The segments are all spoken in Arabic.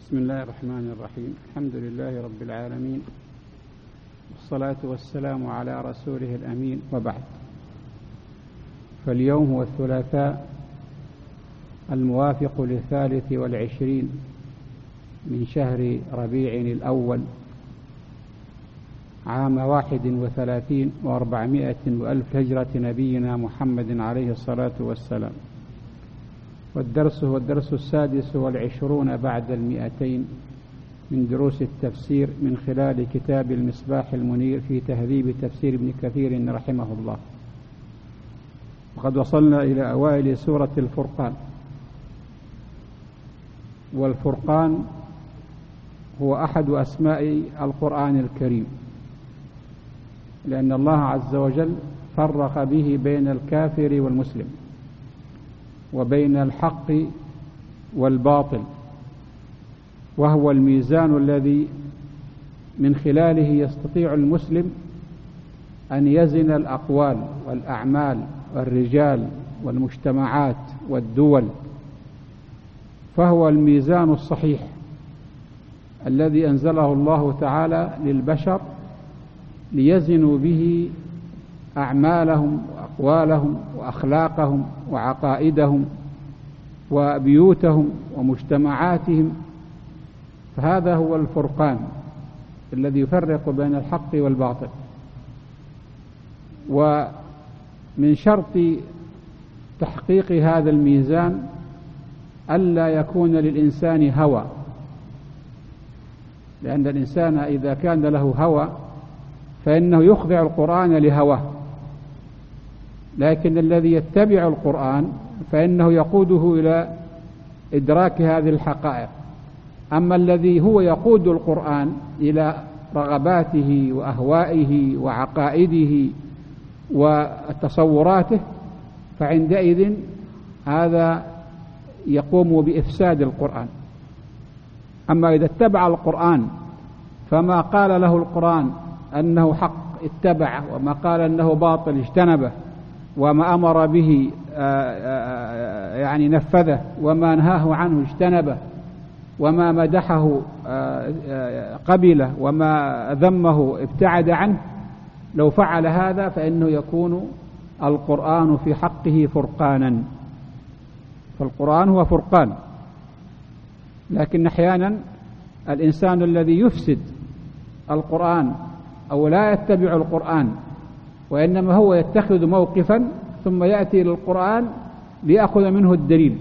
بسم الله الرحمن الرحيم. الحمد لله رب العالمين، والصلاة والسلام على رسوله الأمين، وبعد. فاليوم هو الثلاثاء الموافق ل23 من شهر ربيع الأول عام 31 و400 وألف هجرة نبينا محمد عليه الصلاة والسلام، والدرس هو الدرس 26 بعد 200 من دروس التفسير من خلال كتاب المصباح المنير في تهذيب تفسير ابن كثير رحمه الله. وقد وصلنا إلى أوائل سورة الفرقان، والفرقان هو أحد أسماء القرآن الكريم، لأن الله عز وجل فرق به بين الكافر والمسلم، وبين الحق والباطل، وهو الميزان الذي من خلاله يستطيع المسلم أن يزن الأقوال والأعمال والرجال والمجتمعات والدول. فهو الميزان الصحيح الذي أنزله الله تعالى للبشر ليزنوا به أعمالهم وأقوالهم وأخلاقهم وعقائدهم وبيوتهم ومجتمعاتهم. فهذا هو الفرقان الذي يفرق بين الحق والباطل. ومن شرط تحقيق هذا الميزان ألا يكون للإنسان هوى، لأن الإنسان إذا كان له هوى فإنه يخضع القرآن لهواه، لكن الذي يتبع القرآن فإنه يقوده إلى إدراك هذه الحقائق. أما الذي هو يقود القرآن إلى رغباته وأهوائه وعقائده وتصوراته فعندئذ هذا يقوم بإفساد القرآن. أما إذا اتبع القرآن فما قال له القرآن أنه حق اتبع، وما قال أنه باطل اجتنبه، وما أمر به يعني نفذه، وما نهاه عنه اجتنبه، وما مدحه قبله، وما ذمه ابتعد عنه. لو فعل هذا فإنه يكون القرآن في حقه فرقانا. فالقرآن هو فرقان، لكن أحيانا الإنسان الذي يفسد القرآن أو لا يتبع القرآن وإنما هو يتخذ موقفا ثم يأتي إلى القرآن ليأخذ منه الدليل.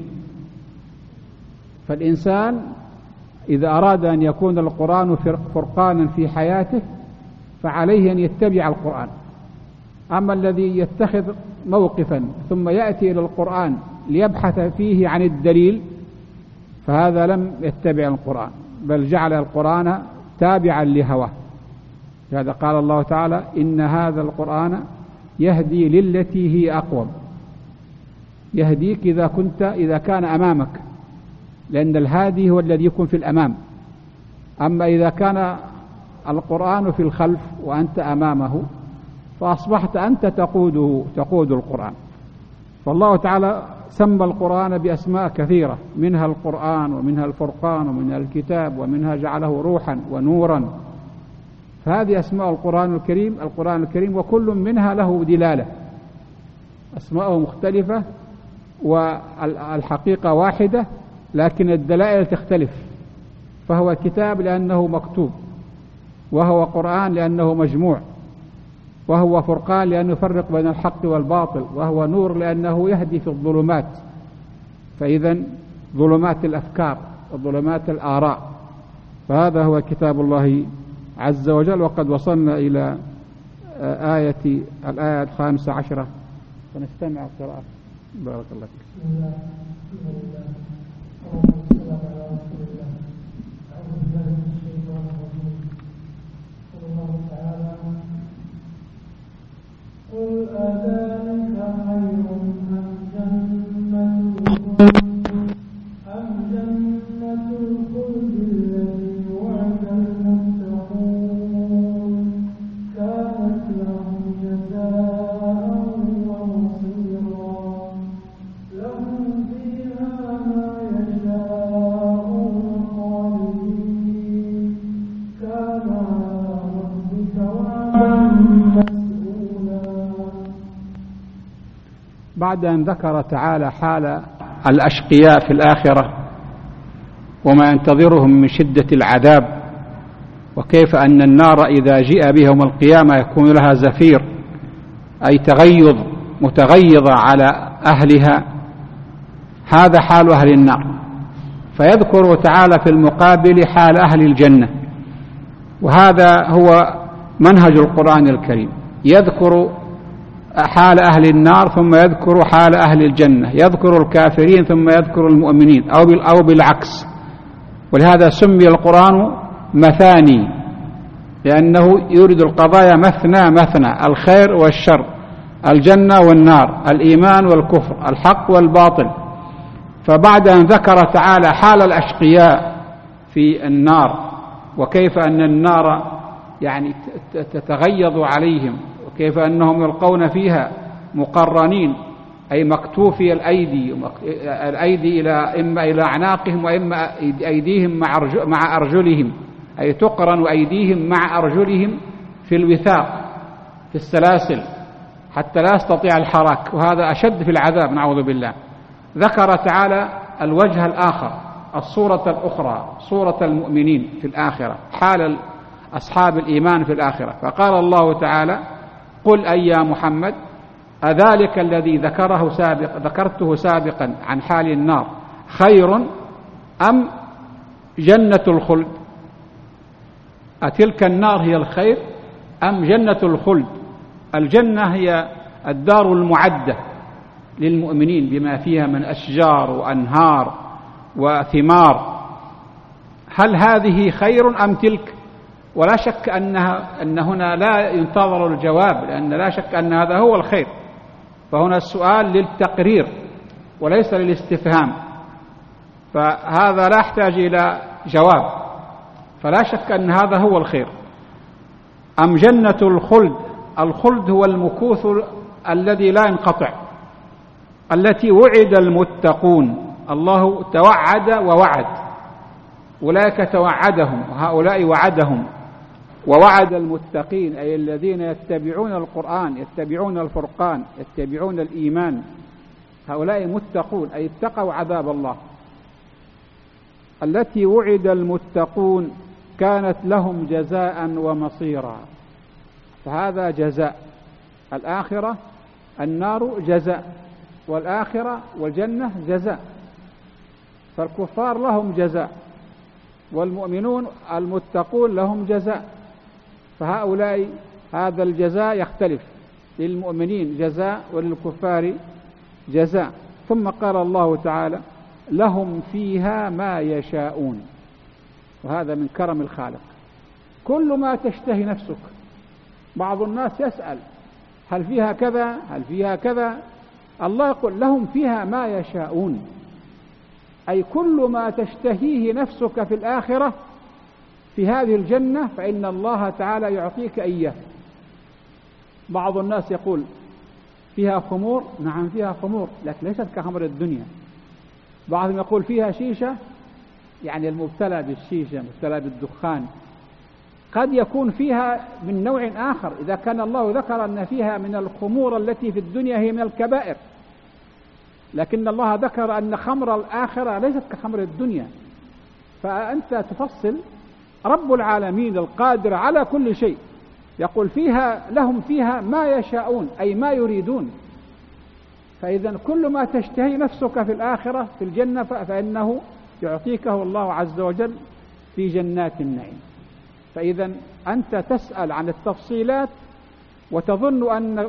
فالإنسان إذا أراد أن يكون القرآن فرقانا في حياته فعليه أن يتبع القرآن. أما الذي يتخذ موقفا ثم يأتي إلى القرآن ليبحث فيه عن الدليل فهذا لم يتبع القرآن، بل جعل القرآن تابعا لهواه. هذا قال الله تعالى: إن هذا القرآن يهدي للتي هي أقوم. يهديك إذا كان أمامك، لأن الهادي هو الذي يكون في الأمام. أما إذا كان القرآن في الخلف وأنت أمامه فأصبحت أنت تقود القرآن. فالله تعالى سمى القرآن بأسماء كثيرة، منها القرآن ومنها الفرقان ومنها الكتاب ومنها جعله روحا ونورا. فهذه أسماء القرآن الكريم، وكل منها له دلالة. أسماءه مختلفة والحقيقة واحدة، لكن الدلائل تختلف. فهو كتاب لأنه مكتوب، وهو قرآن لأنه مجموع، وهو فرقان لأنه يفرق بين الحق والباطل، وهو نور لأنه يهدي في الظلمات. فإذا ظلمات الأفكار وظلمات الآراء. فهذا هو كتاب الله عز وجل. وقد وصلنا إلى الآية 15، فنستمع القراءة. بارك الله فيك. قل أذلك خير أم جنة الخلد التي وعد المتقون كانت لهم جزاء ومصيرا لهم فيها ما يشاءون بعد أن ذكر تعالى حال الأشقياء في الآخرة وما ينتظرهم من شدة العذاب، وكيف أن النار إذا جيء بها يوم القيامة يكون لها زفير، أي تغيظ متغيظة على أهلها، هذا حال أهل النار. فيذكر تعالى في المقابل حال أهل الجنة، وهذا هو منهج القرآن الكريم، يذكر حال أهل النار ثم يذكر حال أهل الجنة، يذكر الكافرين ثم يذكر المؤمنين، أو بالعكس. ولهذا سمي القرآن مثاني، لأنه يورد القضايا مثنى مثنى، الخير والشر، الجنة والنار، الإيمان والكفر، الحق والباطل. فبعد أن ذكر تعالى حال الأشقياء في النار، وكيف أن النار يعني تتغيظ عليهم، وكيف أنهم يلقون فيها مقرنين، أي مكتوفي الأيدي إما إلى أعناقهم وإما أيديهم مع أرجلهم، أي تقرن أيديهم مع أرجلهم في الوثاق في السلاسل حتى لا يستطيع الحراك، وهذا أشد في العذاب نعوذ بالله. ذكر تعالى الوجه الآخر، الصورة الأخرى، صورة المؤمنين في الآخرة، حال أصحاب الإيمان في الآخرة. فقال الله تعالى: قل أي يا محمد أذلك الذي ذكرته سابقا عن حال النار خير أم جنة الخلد؟ أتلك النار هي الخير أم جنة الخلد؟ الجنة هي الدار المعدة للمؤمنين بما فيها من أشجار وأنهار وثمار. هل هذه خير أم تلك؟ ولا شك أن هنا لا ينتظر الجواب، لأن لا شك أن هذا هو الخير، فهنا السؤال للتقرير وليس للاستفهام، فهذا لا يحتاج إلى جواب، فلا شك أن هذا هو الخير. أم جنة الخلد؟ الخلد هو المكوث الذي لا ينقطع، التي وعد المتقون، الله توعد ووعد، أولئك توعدهم وهؤلاء وعدهم. ووعد المتقين أي الذين يتبعون القرآن، يتبعون الفرقان، يتبعون الإيمان، هؤلاء متقون أي اتقوا عذاب الله. التي وعد المتقون كانت لهم جزاء ومصيرا، فهذا جزاء الآخرة، النار جزاء، والآخرة والجنة جزاء. فالكفار لهم جزاء، والمؤمنون المتقون لهم جزاء، فهؤلاء هذا الجزاء يختلف، للمؤمنين جزاء وللكفار جزاء. ثم قال الله تعالى: لهم فيها ما يشاءون، وهذا من كرم الخالق، كل ما تشتهي نفسك. بعض الناس يسأل: هل فيها كذا؟ هل فيها كذا؟ الله يقول: لهم فيها ما يشاءون، أي كل ما تشتهيه نفسك في الآخرة في هذه الجنة فإن الله تعالى يعطيك إياه. بعض الناس يقول: فيها خمور؟ نعم فيها خمور، لكن ليست كخمر الدنيا. بعضهم يقول: فيها شيشة، يعني المبتلى بالشيشة، مبتلى بالدخان. قد يكون فيها من نوع آخر، إذا كان الله ذكر أن فيها من الخمور التي في الدنيا هي من الكبائر، لكن الله ذكر أن خمر الآخرة ليست كخمر الدنيا. فأنت تفصل، رب العالمين القادر على كل شيء يقول: فيها لهم فيها ما يشاءون، أي ما يريدون. فإذا كل ما تشتهي نفسك في الآخرة في الجنة فإنه يعطيكه الله عز وجل في جنات النعيم. فإذا أنت تسأل عن التفصيلات وتظن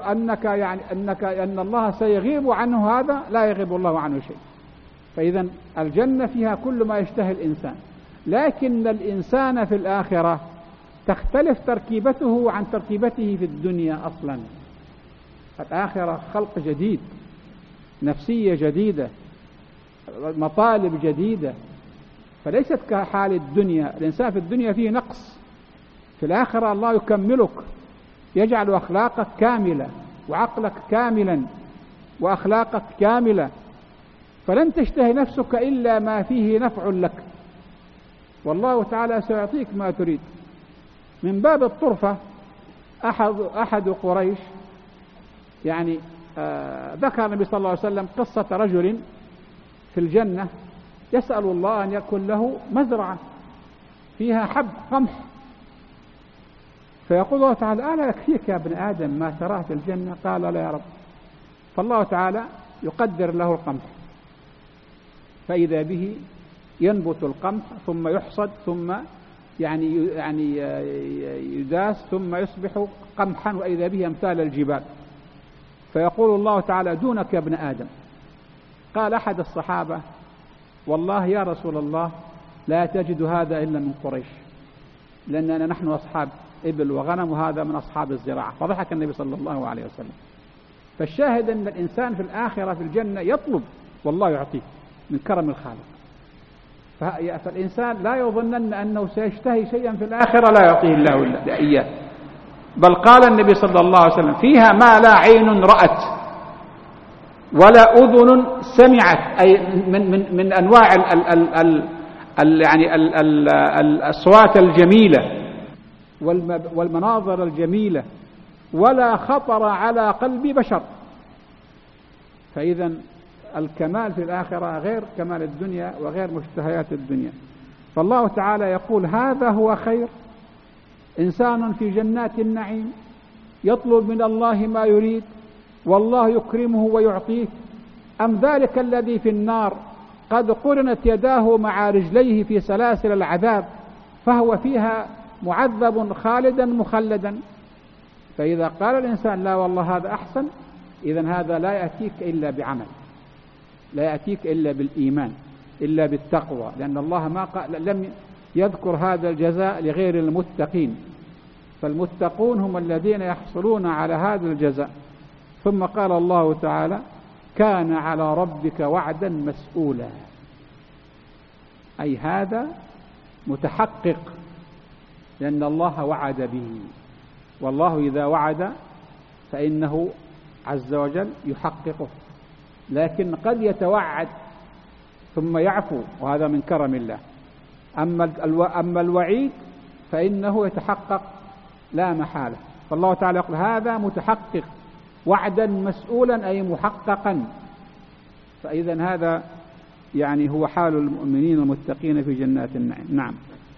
أن الله سيغيب عنه هذا، لا يغيب الله عنه شيء. فإذا الجنة فيها كل ما يشتهي الإنسان، لكن الإنسان في الآخرة تختلف تركيبته عن تركيبته في الدنيا أصلا. الآخرة خلق جديد، نفسية جديدة، مطالب جديدة، فليست كحال الدنيا. الإنسان في الدنيا فيه نقص، في الآخرة الله يكملك، يجعل أخلاقك كاملة وعقلك كاملا وأخلاقك كاملة، فلن تشتهي نفسك إلا ما فيه نفع لك، والله تعالى سيعطيك ما تريد. من باب الطرفة أحد قريش يعني ذكر النبي صلى الله عليه وسلم قصة رجل في الجنة يسأل الله أن يكون له مزرعة فيها حب قمح، فيقول الله تعالى: ألا يكفيك يا ابن آدم ما تراه في الجنة؟ قال: لا يا رب. فالله تعالى يقدر له القمح، فإذا به ينبت القمح ثم يحصد ثم يعني يداس ثم يصبح قمحا، وإذا به أمثال الجبال. فيقول الله تعالى: دونك يا ابن آدم. قال أحد الصحابة: والله يا رسول الله لا تجد هذا إلا من قريش، لأننا نحن أصحاب إبل وغنم وهذا من أصحاب الزراعة. فضحك النبي صلى الله عليه وسلم. فالشاهد أن الإنسان في الآخرة في الجنة يطلب والله يعطيه من كرم الخالق. فالإنسان لا يظنن أنه سيشتهي شيئا في الآخرة لا يعطيه الله إلا إياه، بل قال النبي صلى الله عليه وسلم: فيها ما لا عين رأت ولا أذن سمعت، أي من أنواع الأصوات الجميلة والمناظر الجميلة، ولا خطر على قلب بشر. فإذا الكمال في الآخرة غير كمال الدنيا وغير مشتهيات الدنيا. فالله تعالى يقول: هذا هو خير، إنسان في جنات النعيم يطلب من الله ما يريد والله يكرمه ويعطيه، أم ذلك الذي في النار قد قرنت يداه مع رجليه في سلاسل العذاب فهو فيها معذب خالدا مخلدا. فإذا قال الإنسان: لا والله هذا أحسن، إذن هذا لا يأتيك إلا بعمل، لا يأتيك إلا بالإيمان، إلا بالتقوى، لأن الله لم يذكر هذا الجزاء لغير المتقين، فالمتقون هم الذين يحصلون على هذا الجزاء. ثم قال الله تعالى: كان على ربك وعدا مسؤولا، أي هذا متحقق، لأن الله وعد به، والله إذا وعد فإنه عز وجل يحققه، لكن قد يتوعد ثم يعفو، وهذا من كرم الله. أما الوعيد فإنه يتحقق لا محالة. فالله تعالى يقول: هذا متحقق وعدا مسؤولا، أي محققا. فإذا هذا يعني هو حال المؤمنين المتقين في جنات النعيم. نعم.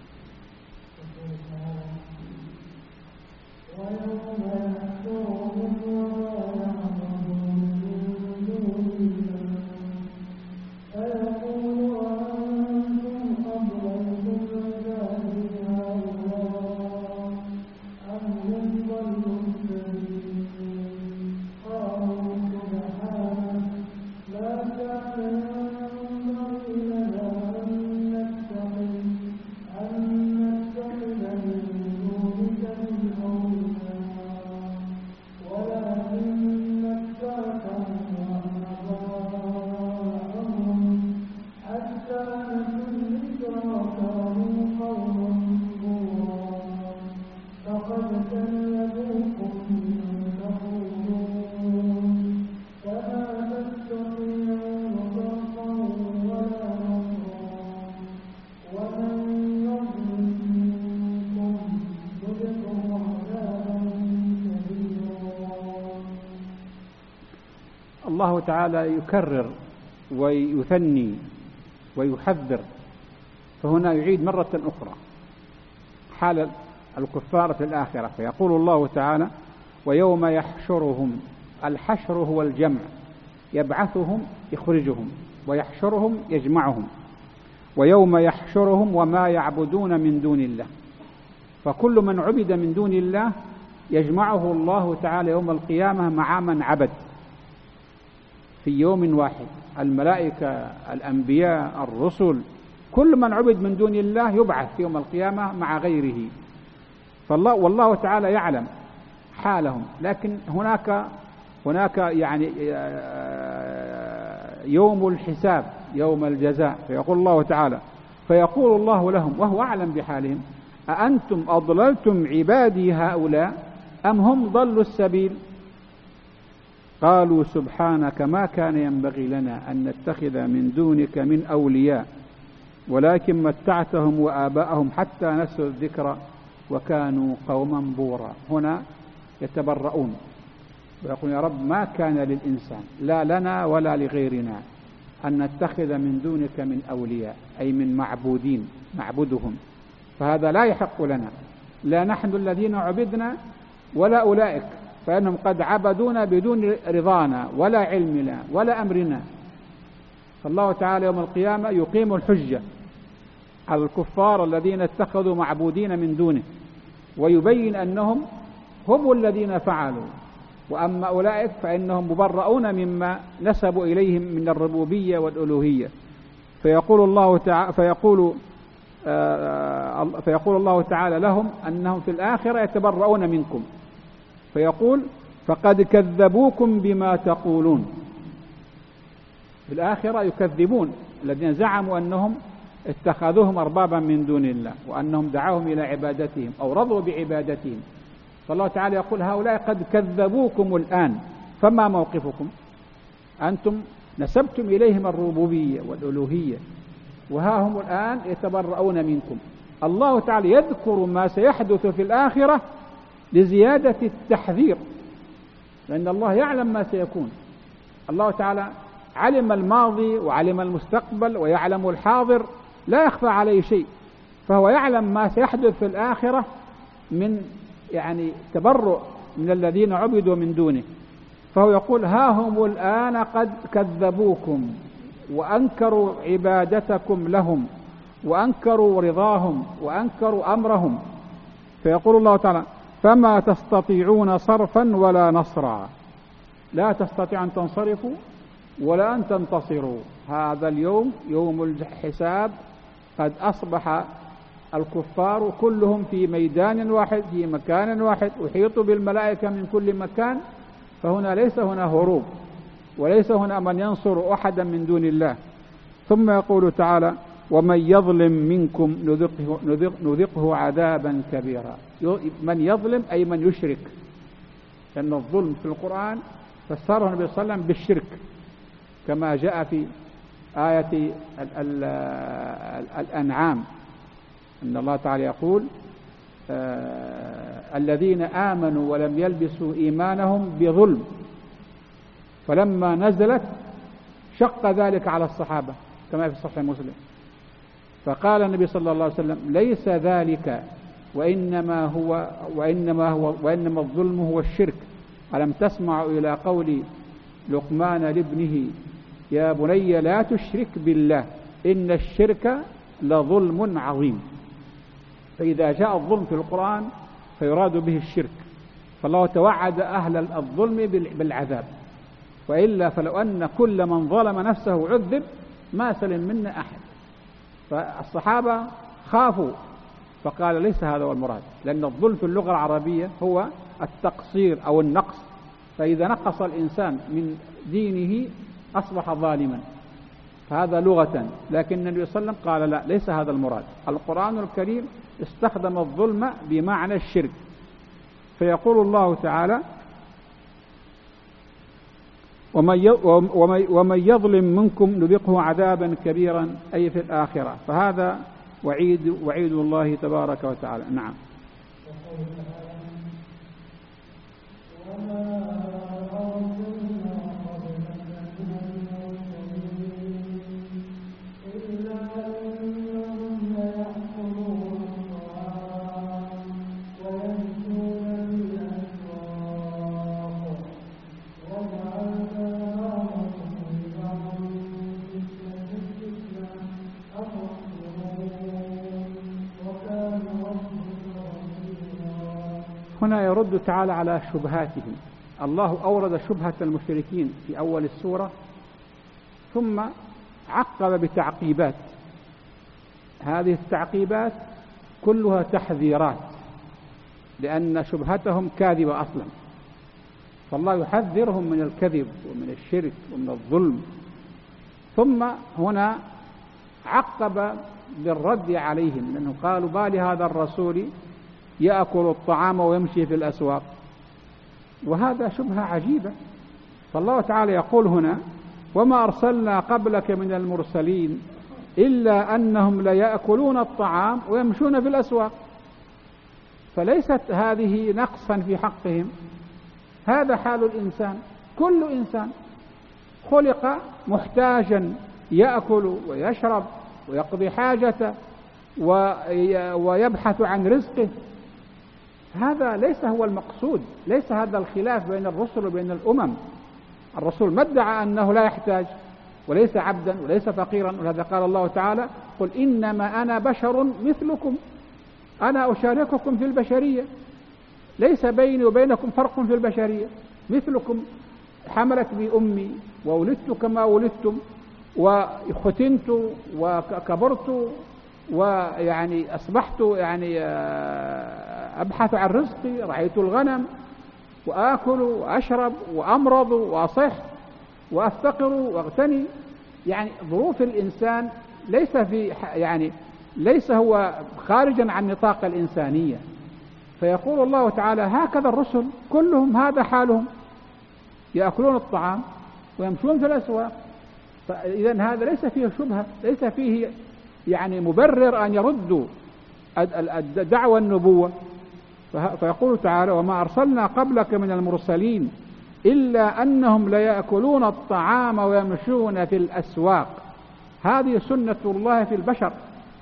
الله تعالى يكرر ويثني ويحذر، فهنا يعيد مرة أخرى حال الكفار في الآخرة. فيقول الله تعالى: ويوم يحشرهم، الحشر هو الجمع، يبعثهم يخرجهم، ويحشرهم يجمعهم. ويوم يحشرهم وما يعبدون من دون الله، فكل من عبد من دون الله يجمعه الله تعالى يوم القيامة مع من عبد في يوم واحد، الملائكة، الأنبياء، الرسل، كل من عبد من دون الله يبعث يوم القيامة مع غيره. والله تعالى يعلم حالهم، لكن هناك يعني يوم الحساب، يوم الجزاء. فيقول الله تعالى: فيقول الله لهم وهو أعلم بحالهم: أأنتم أضللتم عبادي هؤلاء أم هم ضلوا السبيل؟ قالوا سبحانك ما كان ينبغي لنا أن نتخذ من دونك من أولياء ولكن متعتهم وآباءهم حتى نسوا الذكر وكانوا قوما بورا. هنا يتبرؤون، ويقول يا رب ما كان للإنسان لا لنا ولا لغيرنا أن نتخذ من دونك من أولياء، أي من معبودين نعبدهم، فهذا لا يحق لنا، لا نحن الذين عبدنا ولا أولئك، فإنهم قد عبدونا بدون رضانا ولا علمنا ولا أمرنا. فالله تعالى يوم القيامة يقيم الحجة على الكفار الذين اتخذوا معبودين من دونه، ويبين أنهم هم الذين فعلوا، وأما أولئك فإنهم مبرؤون مما نسبوا إليهم من الربوبية والألوهية. فيقول الله تعالى لهم أنهم في الآخرة يتبرؤون منكم، فيقول فقد كذبوكم بما تقولون. في الآخرة يكذبون الذين زعموا أنهم اتخذوهم أربابا من دون الله وأنهم دعوهم إلى عبادتهم أو رضوا بعبادتهم. فالله تعالى يقول هؤلاء قد كذبوكم الآن، فما موقفكم؟ أنتم نسبتم إليهم الربوبية والألوهية، وها هم الآن يتبرؤون منكم. الله تعالى يذكر ما سيحدث في الآخرة لزيادة التحذير، لأن الله يعلم ما سيكون. الله تعالى علم الماضي وعلم المستقبل ويعلم الحاضر، لا يخفى عليه شيء، فهو يعلم ما سيحدث في الآخرة من تبرؤ من الذين عبدوا من دونه. فهو يقول ها هم الآن قد كذبوكم وأنكروا عبادتكم لهم وأنكروا رضاهم وأنكروا أمرهم. فيقول الله تعالى فما تستطيعون صرفا ولا نصرا، لا تستطيع أن تنصرفوا ولا أن تنتصروا. هذا اليوم يوم الحساب، قد أصبح الكفار كلهم في ميدان واحد في مكان واحد، أحيطوا بالملائكة من كل مكان، فهنا ليس هنا هروب وليس هنا من ينصر أحدا من دون الله. ثم يقول تعالى ومن يظلم منكم نذقه عذابا كبيرا. من يظلم أي من يشرك، لأن الظلم في القرآن فسره النبي صلى الله عليه وسلم بالشرك، كما جاء في آية الأنعام أن الله تعالى يقول الذين آمنوا ولم يلبسوا إيمانهم بظلم، فلما نزلت شق ذلك على الصحابة كما في صحيح مسلم، فقال النبي صلى الله عليه وسلم ليس ذلك وإنما الظلم هو الشرك. ألم تسمعوا إلى قول لقمان لابنه يا بني لا تشرك بالله إن الشرك لظلم عظيم. فإذا جاء الظلم في القرآن فيراد به الشرك، فالله توعد أهل الظلم بالعذاب، وإلا فلو أن كل من ظلم نفسه عذب ما سلم منا أحد. فالصحابة خافوا، فقال ليس هذا هو المراد، لأن الظلم في اللغة العربية هو التقصير أو النقص، فإذا نقص الإنسان من دينه أصبح ظالما، فهذا لغة. لكن النبي صلى الله عليه وسلم قال لا، ليس هذا المراد. القرآن الكريم استخدم الظلم بمعنى الشرك. فيقول الله تعالى ومن يظلم منكم نذقه عذابا كبيرا، أي في الآخرة. فهذا وعيد الله تبارك وتعالى. نعم. هنا يرد تعالى على شبهاتهم. الله أورد شبهة المشركين في أول السورة، ثم عقب بتعقيبات. هذه التعقيبات كلها تحذيرات، لأن شبهتهم كاذبة أصلا، فالله يحذرهم من الكذب ومن الشرك ومن الظلم. ثم هنا عقب بالرد عليهم، لأنهم قالوا بال هذا الرسول يأكل الطعام ويمشي في الأسواق، وهذا شبهة عجيبة. فالله تعالى يقول هنا وما أرسلنا قبلك من المرسلين إلا أنهم ليأكلون الطعام ويمشون في الأسواق. فليست هذه نقصا في حقهم، هذا حال الإنسان. كل إنسان خلق محتاجا، يأكل ويشرب ويقضي حاجته ويبحث عن رزقه. هذا ليس هو المقصود، ليس هذا الخلاف بين الرسل وبين الأمم. الرسول ما ادعى أنه لا يحتاج وليس عبدا وليس فقيرا، ولهذا قال الله تعالى: قل إنما أنا بشر مثلكم، أنا أشارككم في البشرية، ليس بيني وبينكم فرق في البشرية، مثلكم، حملت بي أمي وولدت كما ولدتم وختنت وكبرت ويعني أصبحت يعني أبحث عن رزقي، رعيت الغنم وآكل وأشرب وأمرض وأصح وأفتقر وأغتني. يعني ظروف الإنسان ليس هو خارجا عن نطاق الإنسانية. فيقول الله تعالى: هكذا الرسل كلهم هذا حالهم، يأكلون الطعام ويمشون في الأسواق. فإذا هذا ليس فيه شبهة، ليس فيه يعني مبرر أن يردوا دعوى النبوة. فيقول تعالى: وما أرسلنا قبلك من المرسلين إلا أنهم ليأكلون الطعام ويمشون في الأسواق. هذه سنة الله في البشر.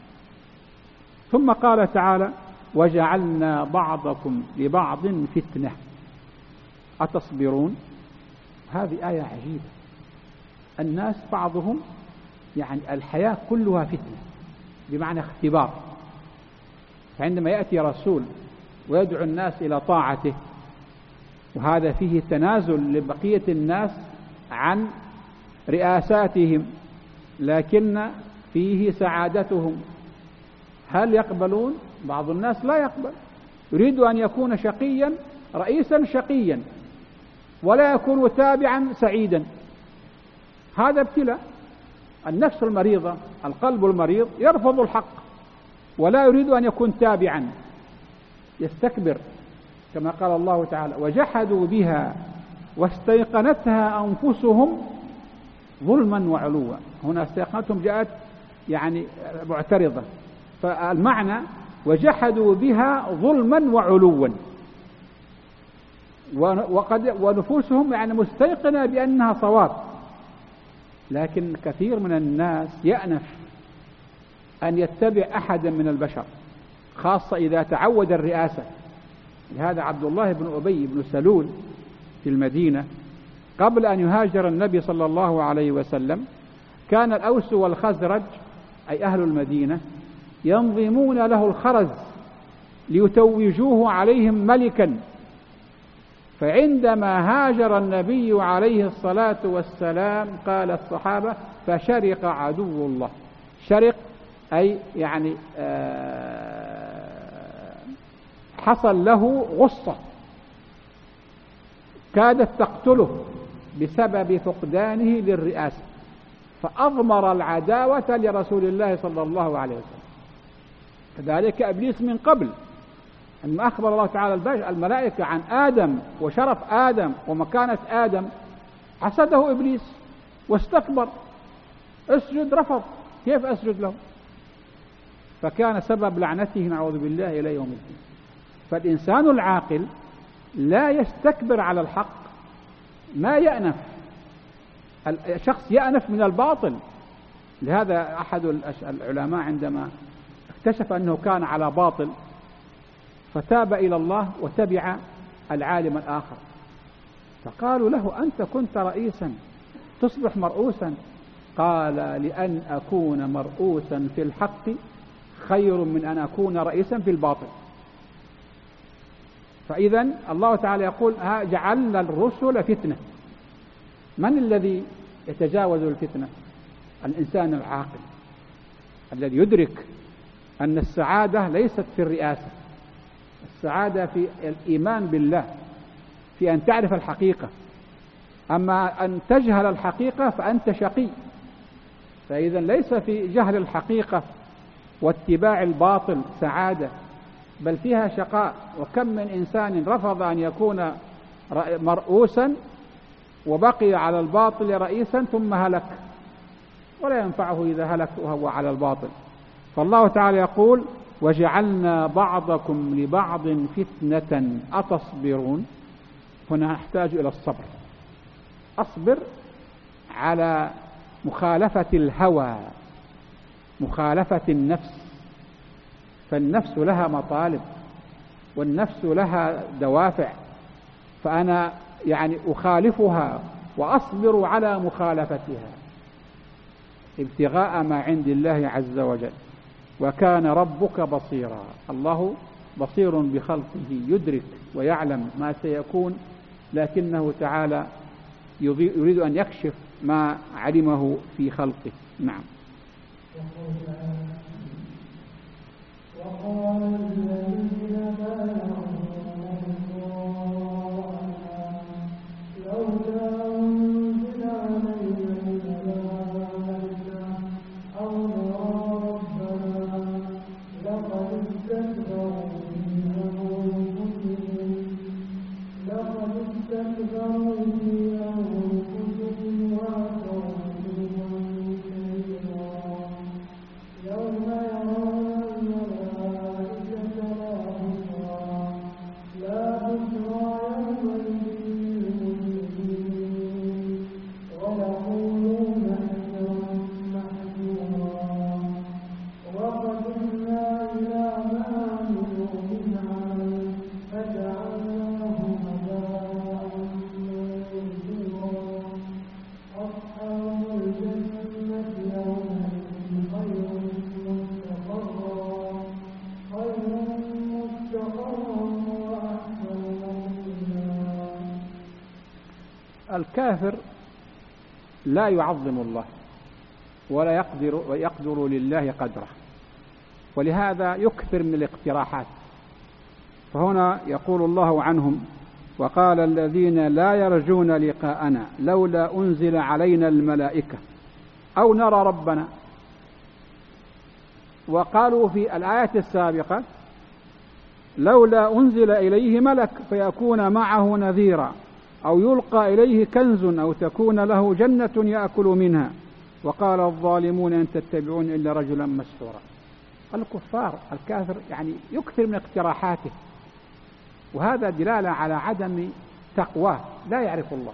ثم قال تعالى: وجعلنا بعضكم لبعض فتنة أتصبرون. هذه آية عجيبة. الناس بعضهم يعني الحياة كلها فتنة، بمعنى اختبار. فعندما يأتي رسول ويدعو الناس إلى طاعته، وهذا فيه تنازل لبقية الناس عن رئاساتهم، لكن فيه سعادتهم، هل يقبلون؟ بعض الناس لا يقبل، يريد أن يكون شقيا، رئيسا شقيا، ولا يكون تابعا سعيدا. هذا ابتلاء. النفس المريضة، القلب المريض يرفض الحق ولا يريد أن يكون تابعا، يستكبر، كما قال الله تعالى: وجحدوا بها واستيقنتها أنفسهم ظلما وعلوا. هنا استيقنتهم جاءت يعني معترضة، فالمعنى وجحدوا بها ظلما وعلوا، ونفوسهم يعني مستيقنة بأنها صواب. لكن كثير من الناس يأنف أن يتبع أحدا من البشر، خاصة إذا تعود الرئاسة. لهذا عبد الله بن أبي بن سلول في المدينة قبل أن يهاجر النبي صلى الله عليه وسلم، كان الأوس والخزرج أي أهل المدينة ينظمون له الخرز ليتوجوه عليهم ملكا. فعندما هاجر النبي عليه الصلاة والسلام قال الصحابة: فشرق عدو الله. شرق أي يعني حصل له غصة كادت تقتله بسبب فقدانه للرئاسة، فأضمر العداوة لرسول الله صلى الله عليه وسلم. كذلك إبليس من قبل، أنما أخبر الله تعالى الملائكة عن آدم وشرف آدم ومكانة آدم، حسده إبليس واستكبر، اسجد، رفض، كيف أسجد له؟ فكان سبب لعنته نعوذ بالله إلى يوم الدين. فالإنسان العاقل لا يستكبر على الحق، ما يأنف. الشخص يأنف من الباطل. لهذا أحد العلماء عندما اكتشف أنه كان على باطل فتاب إلى الله وتبع العالم الآخر، فقالوا له: أنت كنت رئيسا تصبح مرؤوسا. قال: لأن أكون مرؤوسا في الحق خير من أن أكون رئيسا في الباطل. فإذا الله تعالى يقول: جعلنا الرسل فتنة. من الذي يتجاوز الفتنة؟ الإنسان العاقل الذي يدرك أن السعادة ليست في الرئاسة، السعادة في الإيمان بالله، في أن تعرف الحقيقة. أما أن تجهل الحقيقة فأنت شقي. فإذا ليس في جهل الحقيقة واتباع الباطل سعادة، بل فيها شقاء. وكم من إنسان رفض أن يكون مرؤوسا وبقي على الباطل رئيسا ثم هلك، ولا ينفعه إذا هلك وهو على الباطل. فالله تعالى يقول: وجعلنا بعضكم لبعض فتنة أتصبرون. هنا نحتاج إلى الصبر. أصبر على مخالفة الهوى، مخالفة النفس، فالنفس لها مطالب والنفس لها دوافع، فأنا يعني أخالفها وأصبر على مخالفتها ابتغاء ما عند الله عز وجل. وكان ربك بصيرا، الله بصير بخلقه، يدرك ويعلم ما سيكون، لكنه تعالى يريد أن يكشف ما علمه في خلقه. نعم. وقال الذين بايعوا لولا أنزل علينا الملائكة أو ربنا لقد استكبروا في أنفسهم وعتوا عتوا كبيرا يوم يرون الملائكة لا بشرى يومئذ للمجرمين ويقولون حجرا محجورا وقدمنا إلى ما عملوا من عمل فجعلناه هباء منثورا أصحاب الجنة يومئذ خير مستقرا وأحسن مقيلا. الكافر لا يعظم الله ولا يقدر لله قدره، ولهذا يكثر من الاقتراحات. فهنا يقول الله عنهم: وقال الذين لا يرجون لقاءنا لولا أنزل علينا الملائكة أو نرى ربنا. وقالوا في الآية السابقة: لولا أنزل إليه ملك فيكون معه نذيرا أو يلقى إليه كنز أو تكون له جنة يأكل منها. وقال الظالمون إن تتبعون إلا رجلا مسحورا. الكفار الكافر يعني يكثر من اقتراحاته، وهذا دلالة على عدم تقواه، لا يعرف الله.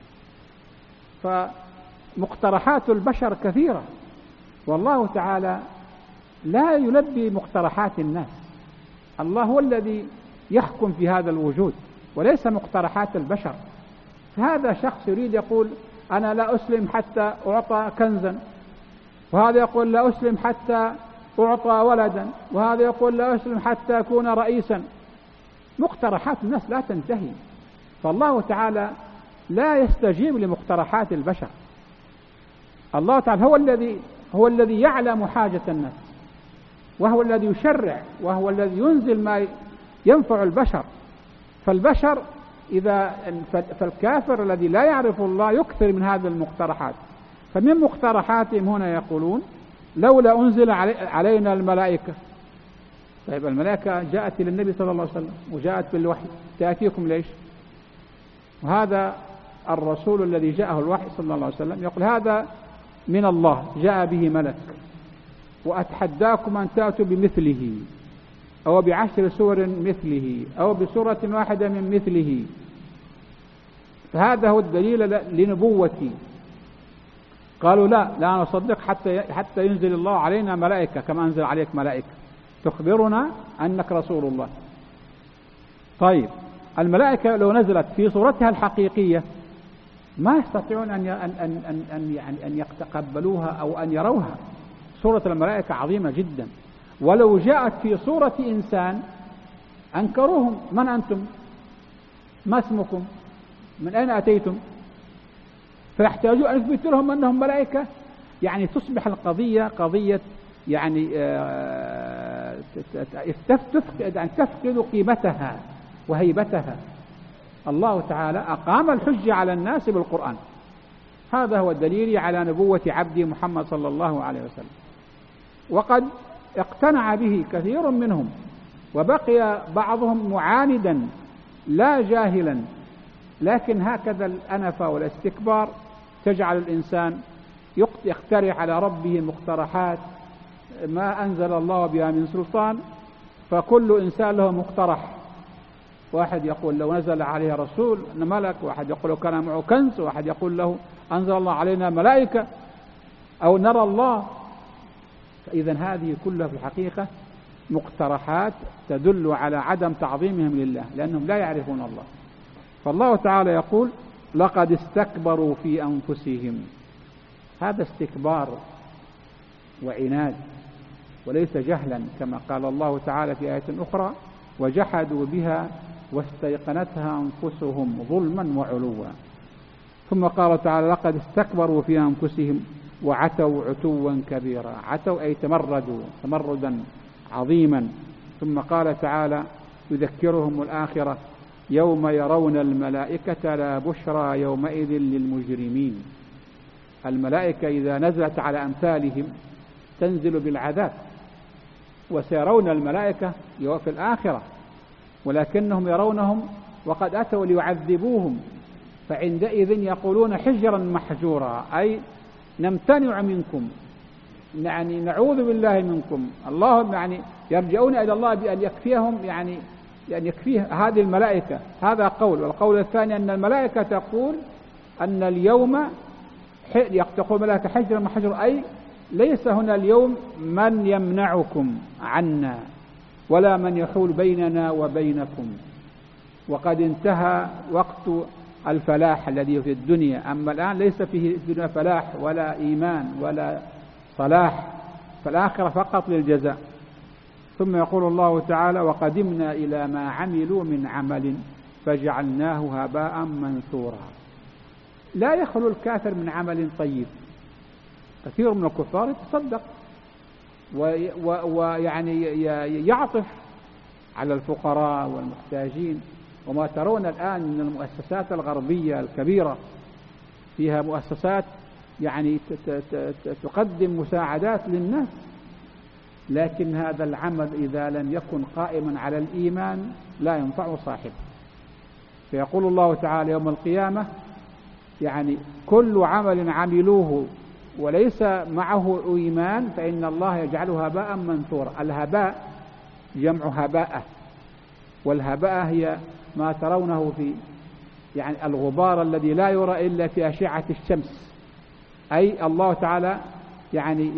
فمقترحات البشر كثيرة، والله تعالى لا يلبي مقترحات الناس. الله هو الذي يحكم في هذا الوجود وليس مقترحات البشر. فهذا شخص يريد يقول: أنا لا أسلم حتى أعطى كنزا، وهذا يقول: لا أسلم حتى أعطى ولدا، وهذا يقول: لا أسلم حتى أكون رئيسا. مقترحات الناس لا تنتهي، فالله تعالى لا يستجيب لمقترحات البشر. الله تعالى هو الذي يعلم حاجة الناس، وهو الذي يشرع، وهو الذي ينزل ما ينفع البشر. فالبشر فالكافر الذي لا يعرف الله يكثر من هذه المقترحات. فمن مقترحاتهم هنا يقولون: لولا أنزل علينا الملائكة. طيب الملائكة جاءت إلى النبي صلى الله عليه وسلم وجاءت بالوحي، تأتيكم ليش؟ وهذا الرسول الذي جاءه الوحي صلى الله عليه وسلم يقول: هذا من الله جاء به ملك، وأتحداكم أن تأتوا بمثله أو ب10 سور مثله أو بسورة واحدة من مثله. فهذا هو الدليل لنبوتي. قالوا: لا نصدق حتى ينزل الله علينا ملائكة كما أنزل عليك ملائكة تخبرنا أنك رسول الله. طيب الملائكة لو نزلت في صورتها الحقيقية ما يستطيعون أن يتقبلوها أو أن يروها. صورة الملائكة عظيمة جدا، ولو جاءت في صورة إنسان أنكروهم: من أنتم؟ ما اسمكم؟ من أين أتيتم؟ فيحتاجون أن يثبتوا لهم أنهم ملائكة. يعني تصبح القضية قضية يعني تفقد قيمتها وهيبتها. الله تعالى أقام الحجة على الناس بالقرآن. هذا هو الدليل على نبوة عبد محمد صلى الله عليه وسلم. وقد اقتنع به كثير منهم، وبقي بعضهم معاندا لا جاهلا. لكن هكذا الأنف والاستكبار تجعل الإنسان يقترح على ربه مقترحات ما أنزل الله بها من سلطان. فكل إنسان له مقترح، واحد يقول لو نزل عليه رسول ملك، واحد يقول لو كان معه كنز، واحد يقول له أنزل الله علينا ملائكة أو نرى الله. فإذا هذه كلها في الحقيقة مقترحات تدل على عدم تعظيمهم لله، لأنهم لا يعرفون الله. فالله تعالى يقول لقد استكبروا في أنفسهم. هذا استكبار وعناد وليس جهلا، كما قال الله تعالى في آية أخرى وجحدوا بها واستيقنتها أنفسهم ظلما وعلوا. ثم قال تعالى لقد استكبروا في أنفسهم وعتوا عتوا كبيرا. عتوا أي تمردوا تمردا عظيما. ثم قال تعالى يذكرهم الآخرة يوم يرون الملائكة لا بشرى يومئذ للمجرمين. الملائكة إذا نزلت على أمثالهم تنزل بالعذاب، وسيرون الملائكة في الآخرة، ولكنهم يرونهم وقد أتوا ليعذبوهم، فعندئذ يقولون حجرا محجورا، أي نمتنع منكم، يعني نعوذ بالله منكم. الله يعني يرجعون إلى الله بأن يكفيهم، يعني أن يكفيه هذه الملائكة. هذا قول. والقول الثاني أن الملائكة تقول أن اليوم تقول الملائكة حجرا محجورا، أي ليس هنا اليوم من يمنعكم عنا ولا من يحول بيننا وبينكم، وقد انتهى وقت الفلاح الذي في الدنيا. أما الآن ليس فيه الدنيا فلاح ولا إيمان ولا صلاح، فالآخرة فقط للجزاء. ثم يقول الله تعالى وقدمنا إلى ما عملوا من عمل فجعلناه هباء منثورا. لا يخلو الكافر من عمل طيب. كثير من الكفار يتصدق ويعني يعطف على الفقراء والمحتاجين. وما ترون الآن من المؤسسات الغربية الكبيرة فيها مؤسسات يعني تقدم مساعدات للناس، لكن هذا العمل إذا لم يكن قائما على الإيمان لا ينفع صاحبه. فيقول الله تعالى يوم القيامة يعني كل عمل عملوه وليس معه إيمان فإن الله يجعله هباء منثورا. الهباء جمع هباء، والهباء هي ما ترونه في يعني الغبار الذي لا يرى إلا في أشعة الشمس، أي الله تعالى يعني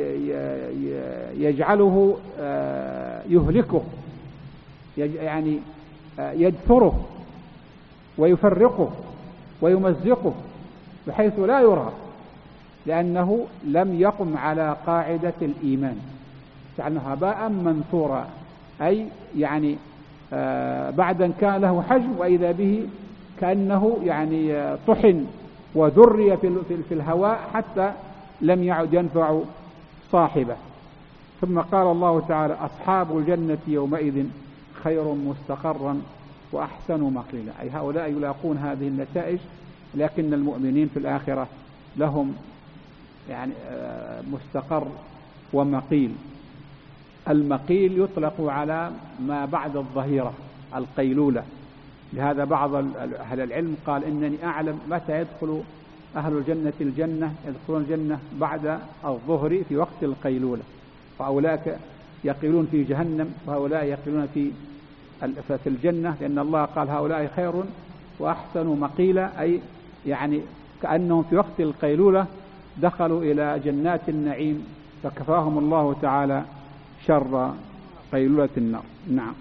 يجعله يهلكه، يعني يدثره ويفرقه ويمزقه بحيث لا يرى، لأنه لم يقم على قاعدة الإيمان. جعلناه هباء منثورا، أي يعني بعد أن كان له حجم وإذا به كأنه يعني طحن وذري في الهواء حتى لم يعد ينفع صاحبه. ثم قال الله تعالى أصحاب الجنة يومئذ خير مستقرا وأحسن مقيلا، أي هؤلاء يلاقون هذه النتائج، لكن المؤمنين في الآخرة لهم يعني مستقر ومقيل. المقيل يطلق على ما بعد الظهيرة القيلولة، لهذا بعض أهل العلم قال إنني أعلم متى يدخل أهل الجنة الجنة، يدخلون الجنة بعد الظهر في وقت القيلولة، فأولئك يقيلون في جهنم وهؤلاء يقيلون في الجنة، لأن الله قال هؤلاء خير وأحسن مقيلا، أي يعني كأنهم في وقت القيلولة دخلوا إلى جنات النعيم فكفاهم الله تعالى شر قيلولة النار. نعم.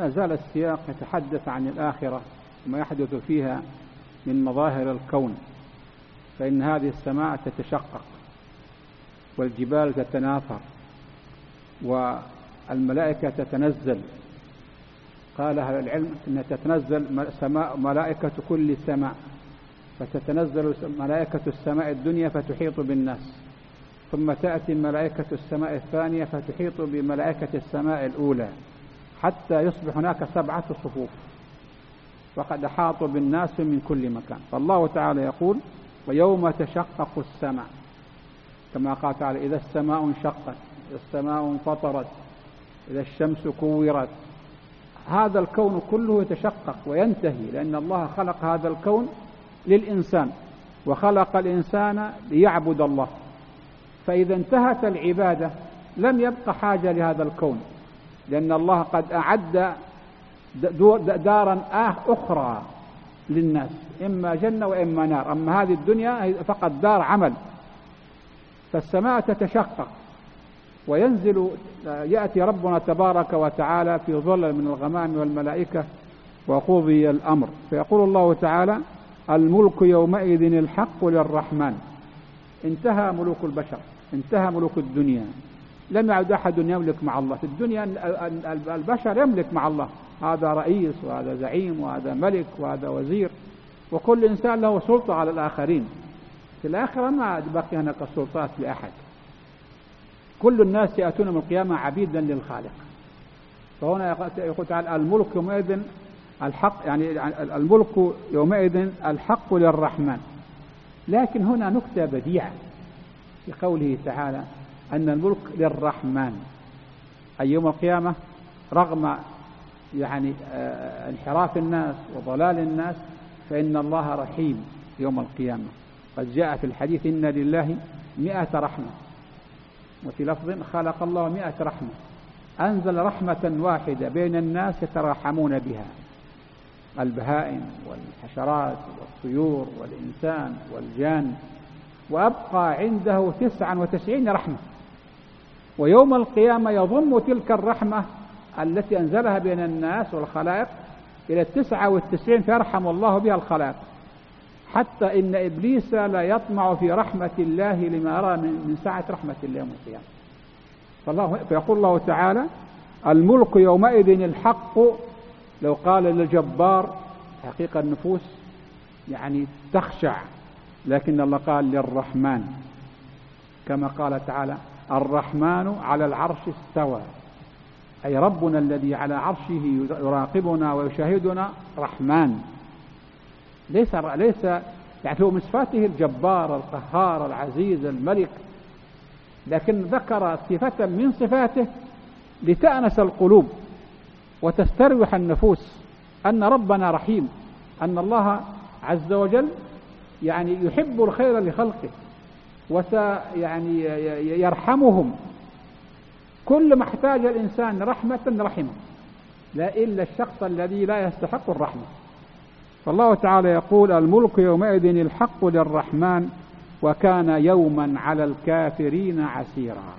ما زال السياق يتحدث عن الآخرة وما يحدث فيها من مظاهر الكون، فإن هذه السماء تتشقق والجبال تتناثر والملائكة تتنزل. قال أهل العلم أن تتنزل ملائكة كل سماء، فتتنزل ملائكة السماء الدنيا فتحيط بالناس، ثم تأتي ملائكة السماء الثانية فتحيط بملائكة السماء الأولى، حتى يصبح هناك 7 صفوف، وقد أحاطوا بالناس من كل مكان. فالله تعالى يقول: ويوم تشقق السماء، كما قال تعالى: إذا السماء انشقت، إذا السماء انفطرت، إذا الشمس كورت. هذا الكون كله يتشقق وينتهي، لأن الله خلق هذا الكون للإنسان، وخلق الإنسان ليعبد الله، فإذا انتهت العبادة لم يبقى حاجة لهذا الكون، لأن الله قد أعد دارا أخرى للناس، إما جنة وإما نار. أما هذه الدنيا فقط دار عمل. فالسماء تتشقق وينزل، يأتي ربنا تبارك وتعالى في ظلل من الغمام والملائكة وقضي الأمر. فيقول الله تعالى: الملك يومئذ الحق للرحمن. انتهى ملوك البشر، انتهى ملوك الدنيا، لم يعد أحد يملك مع الله. في الدنيا البشر يملك مع الله، هذا رئيس وهذا زعيم وهذا ملك وهذا وزير، وكل إنسان له سلطة على الآخرين. في الآخرة ما بقي هناك سلطات لأحد، كل الناس يأتون من القيامة عبيدا للخالق. فهنا يقول تعالى: الملك يومئذ الحق، يعني الملك يومئذ الحق للرحمن. لكن هنا نكتة بديعة في قوله تعالى أن الملك للرحمن، أي يوم القيامة رغم يعني انحراف الناس وضلال الناس فإن الله رحيم يوم القيامة. قد جاء في الحديث: إن لله 100 رحمة، وفي لفظ: خلق الله 100 رحمة، أنزل رحمة واحدة بين الناس يتراحمون بها، البهائم والحشرات والطيور والإنسان والجان، وأبقى عنده 99 رحمة. ويوم القيامة يضم تلك الرحمة التي أنزلها بين الناس والخلائق إلى 99 فيرحم الله بها الخلائق، حتى إن إبليس لا يطمع في رحمة الله لما أرى من سعة رحمة الله يوم القيامة. فيقول الله تعالى: الملك يومئذ الحق. لو قال للجبار حقيقة النفوس يعني تخشع، لكن الله قال للرحمن، كما قال تعالى: الرحمن على العرش استوى، أي ربنا الذي على عرشه يراقبنا ويشاهدنا رحمن، ليس يعني هو من صفاته الجبار القهار العزيز الملك، لكن ذكر صفة من صفاته لتأنس القلوب وتستروح النفوس أن ربنا رحيم، أن الله عز وجل يعني يحب الخير لخلقه يعني يرحمهم. كل ما احتاج الإنسان رحمة رحمه، لا إلا الشخص الذي لا يستحق الرحمة. فالله تعالى يقول: الملك يومئذ الحق للرحمن وكان يوما على الكافرين عسيرا.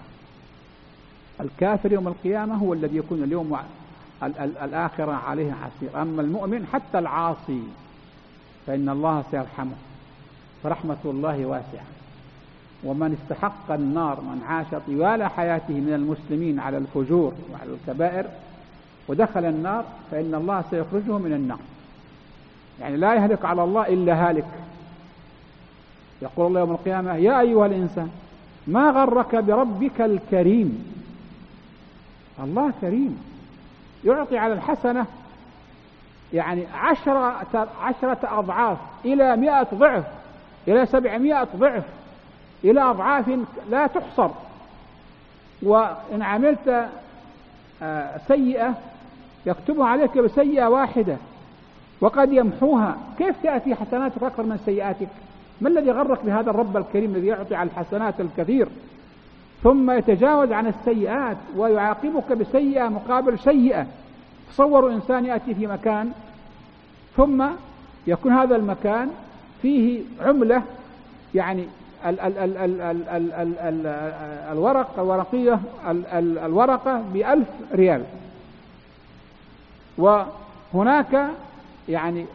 الكافر يوم القيامة هو الذي يكون اليوم الآخرة عليه عسير. أما المؤمن حتى العاصي فإن الله سيرحمه، فرحمة الله واسعة. ومن استحق النار، من عاش طوال حياته من المسلمين على الفجور وعلى الكبائر ودخل النار، فإن الله سيخرجه من النار، يعني لا يهلك على الله إلا هالك. يقول الله يوم القيامة: يا أيها الإنسان ما غرك بربك الكريم. الله كريم، يعطي على الحسنة يعني 10 أضعاف إلى 100 ضعف إلى 700 ضعف إلى أضعاف لا تحصر. وإن عملت سيئة يكتبها عليك بسيئة واحدة وقد يمحوها. كيف تأتي حسناتك أكثر من سيئاتك؟ ما الذي غرك بهذا الرب الكريم الذي يعطي على الحسنات الكثير ثم يتجاوز عن السيئات ويعاقبك بسيئة مقابل سيئة؟ تصوروا إنسان يأتي في مكان ثم يكون هذا المكان فيه عملة، يعني الورقة ب1000 ريال، وهناك يعني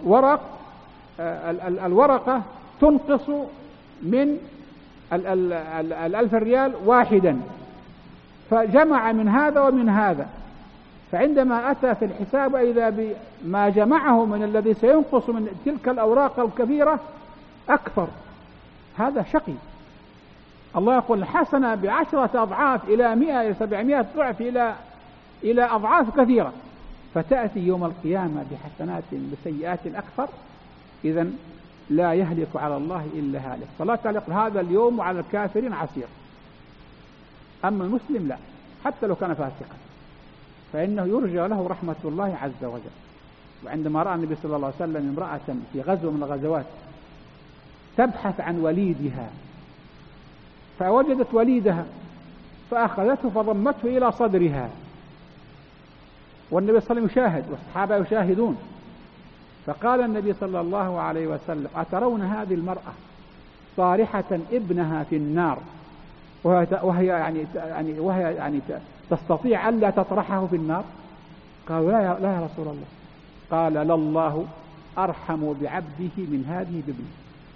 الورقة تنقص من 1000 ريال واحدا، فجمع من هذا ومن هذا، فعندما أتى في الحساب إذا بما جمعه من الذي سينقص من تلك الأوراق الكثيرة أكثر. هذا شقي. الله يقول الحسنة ب10 أضعاف إلى 100 إلى 700 ضعف إلى أضعاف كثيرة، فتأتي يوم القيامة بحسنات بسيئات أكثر. إذن لا يهلك على الله إلا هالك. فلا تعلق هذا اليوم على الكافرين عسير، أما المسلم لا، حتى لو كان فاسقا فإنه يرجى له رحمة الله عز وجل. وعندما رأى النبي صلى الله عليه وسلم امرأة في غزوة من الغزوات تبحث عن وليدها، فوجدت وليدها فأخذته فضمته إلى صدرها، والنبي صلى الله عليه وسلم يشاهد والصحابة يشاهدون، فقال النبي صلى الله عليه وسلم: أترون هذه المرأة طارحة ابنها في النار وهي يعني تستطيع ألا تطرحه في النار؟ قالوا: لا يا رسول الله. قال: لله أرحم بعبده من هذه بابنه.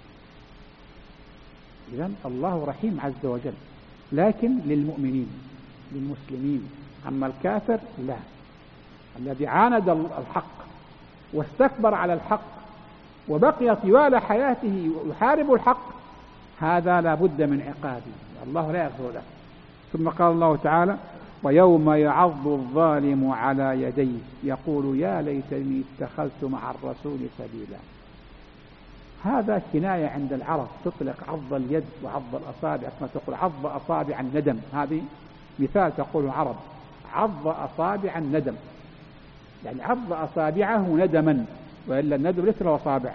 إذن الله رحيم عز وجل، لكن للمؤمنين للمسلمين. أما الكافر لا، الذي عاند الحق واستكبر على الحق وبقي طوال حياته يحارب الحق، هذا لا بد من عقابه، الله لا يغفر له. ثم قال الله تعالى: ويوم يعض الظالم على يديه يقول يا ليتني اتخذت مع الرسول سبيلا. هذا كناية عند العرب، تطلق عض اليد وعض الأصابع، كما تقول عض أصابع الندم، هذه مثال تقول العرب عض أصابع الندم، يعني عض أصابعه ندما، وإلا الندم ليس له أصابع.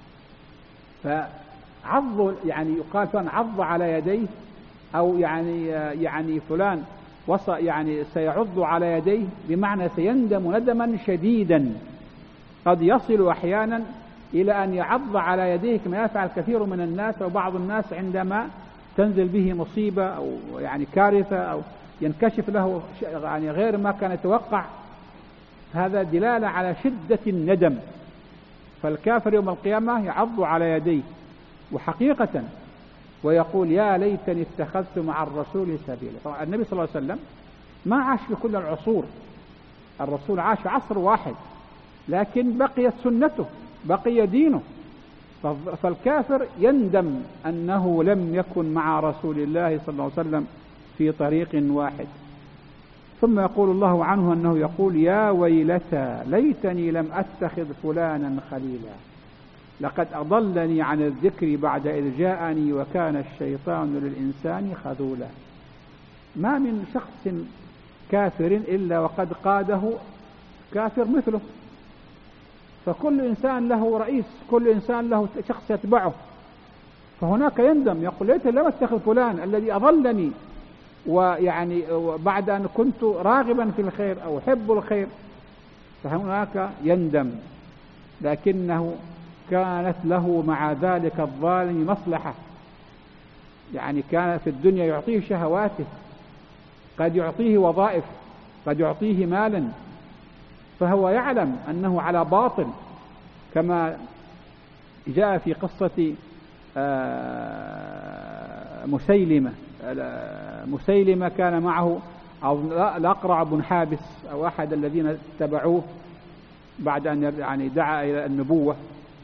فعض يعني يقال فلان عض على يديه، أو يعني فلان يعني سيعض على يديه، بمعنى سيندم ندما شديدا، قد يصل أحيانا إلى أن يعض على يديه كما يفعل كثير من الناس أو بعض الناس عندما تنزل به مصيبة أو يعني كارثة أو ينكشف له يعني غير ما كان يتوقع. هذا دلالة على شدة الندم. فالكافر يوم القيامة يعض على يديه وحقيقة ويقول يا ليتني اتخذت مع الرسول سبيلا. طبعا النبي صلى الله عليه وسلم ما عاش في كل العصور، الرسول عاش في عصر واحد، لكن بقيت سنته، بقي دينه. فالكافر يندم أنه لم يكن مع رسول الله صلى الله عليه وسلم في طريق واحد. ثم يقول الله عنه أنه يقول يا ويلتى ليتني لم أتخذ فلانا خليلا لقد أضلني عن الذكر بعد إذ جاءني وكان الشيطان للإنسان خذولا. ما من شخص كافر إلا وقد قاده كافر مثله، فكل إنسان له رئيس، كل إنسان له شخص يتبعه. فهناك يندم يقول ليت لم أتخذ فلان الذي أضلني، ويعني بعد أن كنت راغبا في الخير أو أحب الخير، فهناك يندم، لكنه كانت له مع ذلك الظالم مصلحة. يعني كان في الدنيا يعطيه شهواته، قد يعطيه وظائف، قد يعطيه مالا، فهو يعلم أنه على باطل، كما جاء في قصة مسيلمة كان معه الأقرع بن حابس أو أحد الذين اتبعوه بعد أن يعني دعا إلى النبوة.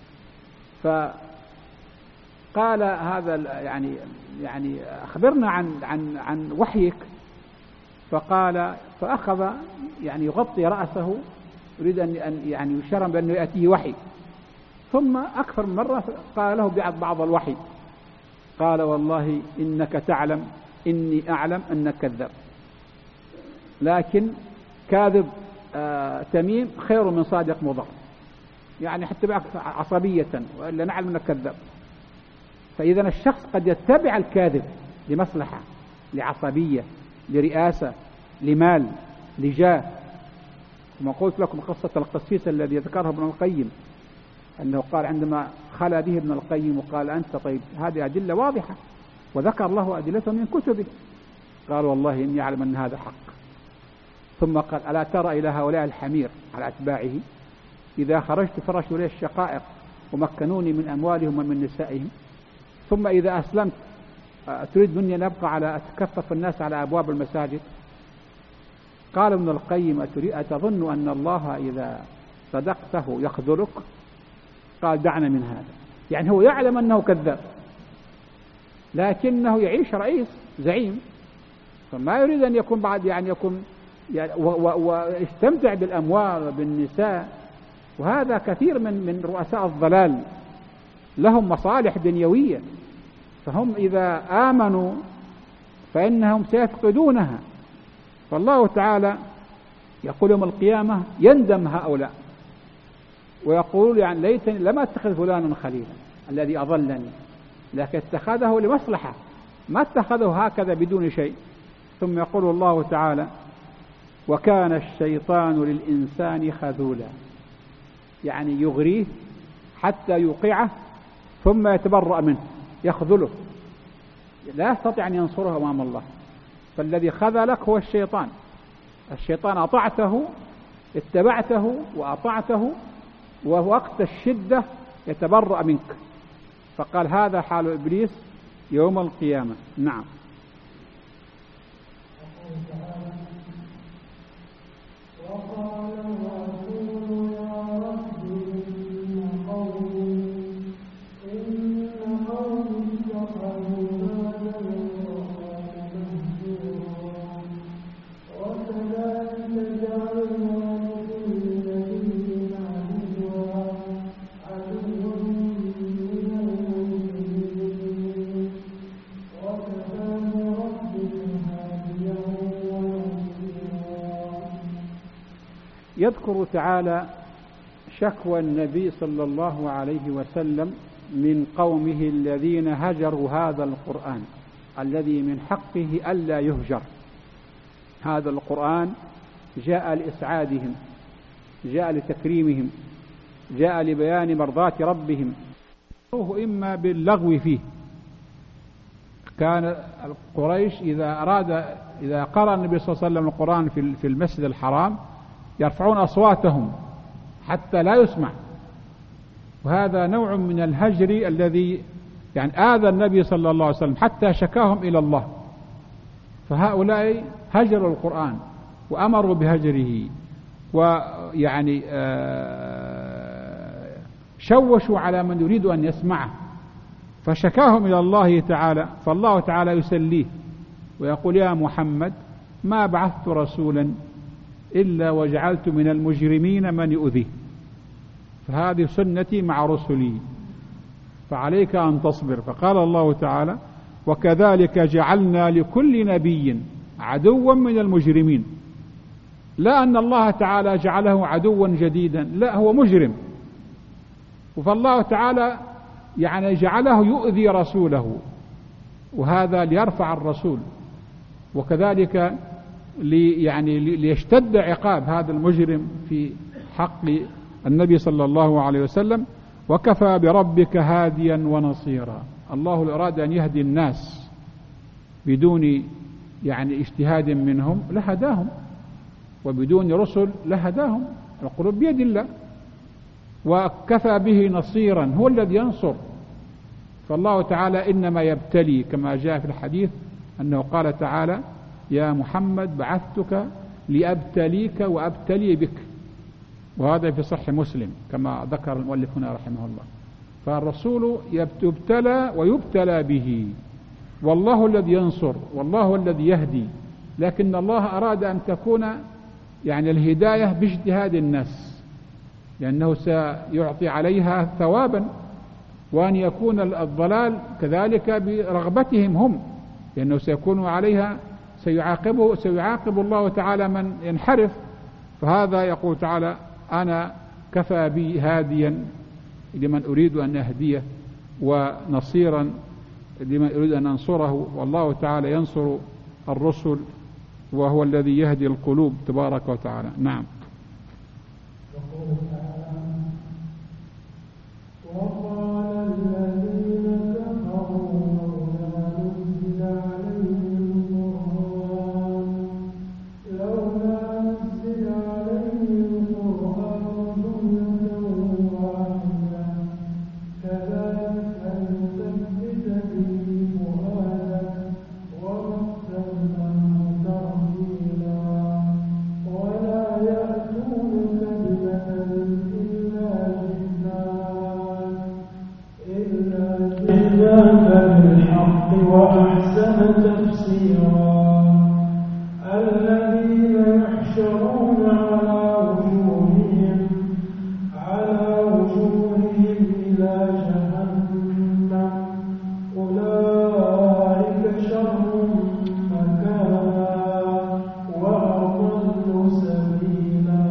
فقال هذا يعني أخبرنا عن وحيك. فقال فأخذ يعني يغطي رأسه يريد أن يعني يشرم بأنه يأتيه وحي. ثم أكثر من مرة قال له بعض الوحي، قال والله إنك تعلم إني أعلم أنك كذاب، لكن كاذب تميم خير من صادق مضر، يعني حتى بقى عصبية وإلا نعلم أنك كذاب. فإذا الشخص قد يتبع الكاذب لمصلحة، لعصبية، لرئاسة، لمال، لجاه. كما قلت لكم قصة القسيس الذي ذكرها ابن القيم، أنه قال عندما خلى به ابن القيم وقال أنت طيب هذه أدلة واضحة، وذكر له أدلته من كتبه، قال والله إني أعلم أن هذا حق. ثم قال ألا ترى إلى هؤلاء الحمير على أتباعه إذا خرجت فرشوا لي الشقائق ومكنوني من أموالهم ومن نسائهم، ثم إذا أسلمت تريد مني أن أبقى على أتكفف الناس على أبواب المساجد. قال ابن القيم أتظن أن الله إذا صدقته يخذلك؟ قال دعنا من هذا. يعني هو يعلم أنه كذاب لكنه يعيش رئيس زعيم، فما يريد أن يكون بعد يكون ويستمتع بالأموال وبالنساء. وهذا كثير من رؤساء الضلال لهم مصالح دنيوية، فهم إذا آمنوا فإنهم سيفقدونها. فالله تعالى يقول يوم القيامة يندم هؤلاء ويقول يعني ليتني لم أتخذ فلانا خليلا الذي أضلني، لكن اتخذه لمصلحة، ما اتخذه هكذا بدون شيء. ثم يقول الله تعالى وكان الشيطان للإنسان خذولا، يعني يغريه حتى يوقعه ثم يتبرأ منه، يخذله، لا يستطيع أن ينصره أمام الله. فالذي خذلك هو الشيطان. الشيطان أطعته، اتبعته وأطعته، ووقت الشدة يتبرأ منك. فقال هذا حال إبليس يوم القيامة. نعم. يذكر تعالى شكوى النبي صلى الله عليه وسلم من قومه الذين هجروا هذا القرآن الذي من حقه ألا يهجر. هذا القرآن جاء لإسعادهم، جاء لتكريمهم، جاء لبيان مرضاة ربهم. إما باللغو فيه، كان قريش إذا قرأ النبي صلى الله عليه وسلم القرآن في المسجد الحرام يرفعون أصواتهم حتى لا يسمع، وهذا نوع من الهجر الذي يعني آذى النبي صلى الله عليه وسلم حتى شكاهم إلى الله. فهؤلاء هجروا القرآن وأمروا بهجره، ويعني شوشوا على من يريد أن يسمعه، فشكاهم إلى الله تعالى. فالله تعالى يسليه ويقول يا محمد ما بعثت رسولا إلا وجعلت من المجرمين من يؤذيه، فهذه سنتي مع رسلي فعليك أن تصبر. فقال الله تعالى وكذلك جعلنا لكل نبي عدوا من المجرمين. لا أن الله تعالى جعله عدوا جديدا، لا، هو مجرم، فالله تعالى يعني جعله يؤذي رسوله، وهذا ليرفع الرسول، وكذلك ليشتد عقاب هذا المجرم في حق النبي صلى الله عليه وسلم. وكفى بربك هاديا ونصيرا. الله لو أراد أن يهدي الناس بدون يعني اجتهاد منهم لهداهم، وبدون رسل لهداهم. القلوب بيد الله، وكفى به نصيرا، هو الذي ينصر. فالله تعالى إنما يبتلي، كما جاء في الحديث أنه قال تعالى يا محمد بعثتك لأبتليك وأبتلي بك، وهذا في صحيح مسلم كما ذكر المؤلف هنا رحمه الله. فالرسول يبتلى ويبتلى به، والله الذي ينصر والله الذي يهدي، لكن الله أراد أن تكون يعني الهداية باجتهاد الناس، لأنه سيعطي عليها ثوابا، وأن يكون الضلال كذلك برغبتهم هم، لأنه سيكون عليها سيعاقب الله تعالى من ينحرف. فهذا يقول تعالى أنا كفى بي هاديا لمن أريد أن أهديه، ونصيرا لمن أريد أن أنصره. والله تعالى ينصر الرسل، وهو الذي يهدي القلوب تبارك وتعالى. نعم. وقال الذين كفروا لولا نزل عليه القرآن تفسيرا الذين يحشرون على وجوههم إلى جهنم أولئك شر مكانا وأضل سبيلا.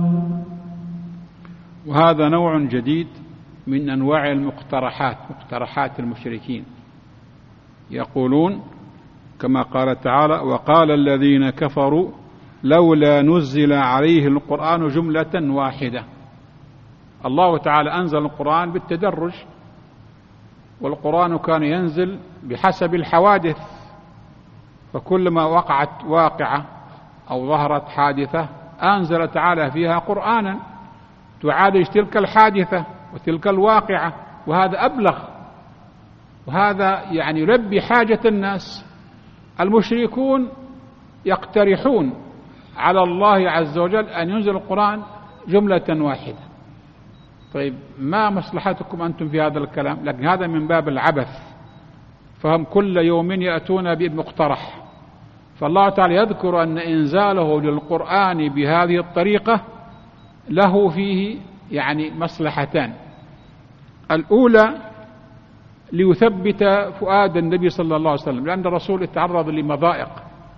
وهذا نوع جديد من أنواع مقترحات المشركين. يقولون كما قال تعالى: وقال الذين كفروا لولا نزل عليه القرآن جملة واحدة. الله تعالى أنزل القرآن بالتدرج، والقرآن كان ينزل بحسب الحوادث، فكلما وقعت واقعة أو ظهرت حادثة أنزل تعالى فيها قرآنا تعالج تلك الحادثة وتلك الواقعة، وهذا أبلغ، وهذا يعني يلبي حاجة الناس. المشركون يقترحون على الله عز وجل أن ينزل القرآن جملة واحدة. طيب ما مصلحتكم أنتم في هذا الكلام؟ لكن هذا من باب العبث، فهم كل يوم يأتون بمقترح. فالله تعالى يذكر أن إنزاله للقرآن بهذه الطريقة له فيه يعني مصلحتان. الأولى ليثبت فؤاد النبي صلى الله عليه وسلم، لأن الرسول تعرض لمضائق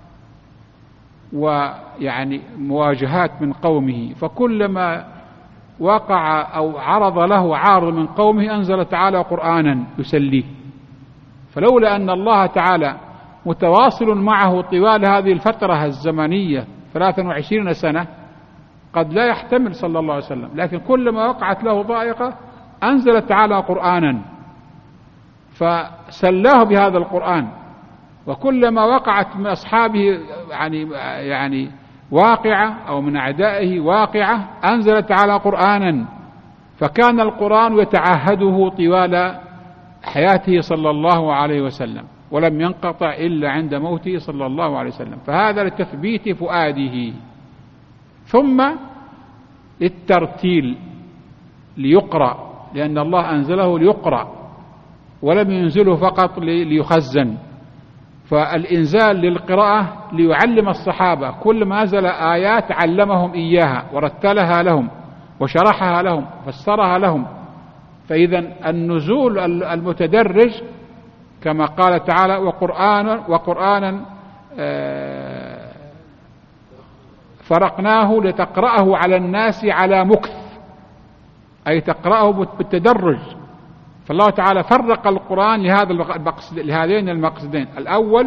ويعني مواجهات من قومه، فكلما وقع أو عرض له عارض من قومه أنزل تعالى قرآنا يسليه. فلولا أن الله تعالى متواصل معه طوال هذه الفترة الزمنية 23 سنة قد لا يحتمل صلى الله عليه وسلم، لكن كلما وقعت له ضائقة أنزل تعالى قرآنا فسلاه بهذا القرآن. وكلما وقعت من أصحابه يعني واقعة أو من أعدائه واقعة أنزل تعالى قرآنا، فكان القرآن يتعهده طوال حياته صلى الله عليه وسلم، ولم ينقطع إلا عند موته صلى الله عليه وسلم. فهذا لتثبيت فؤاده، ثم للترتيل ليقرأ، لأن الله أنزله ليقرأ ولم ينزله فقط ليخزن. فالإنزال للقراءة ليعلم الصحابة، كل ما نزل آيات علمهم إياها ورتلها لهم وشرحها لهم وفسرها لهم. فإذا النزول المتدرج كما قال تعالى: وقرآنا فرقناه لتقرأه على الناس على مكث، أي تقرأه بالتدرج. فالله تعالى فرق القرآن لهذين المقصدين: الأول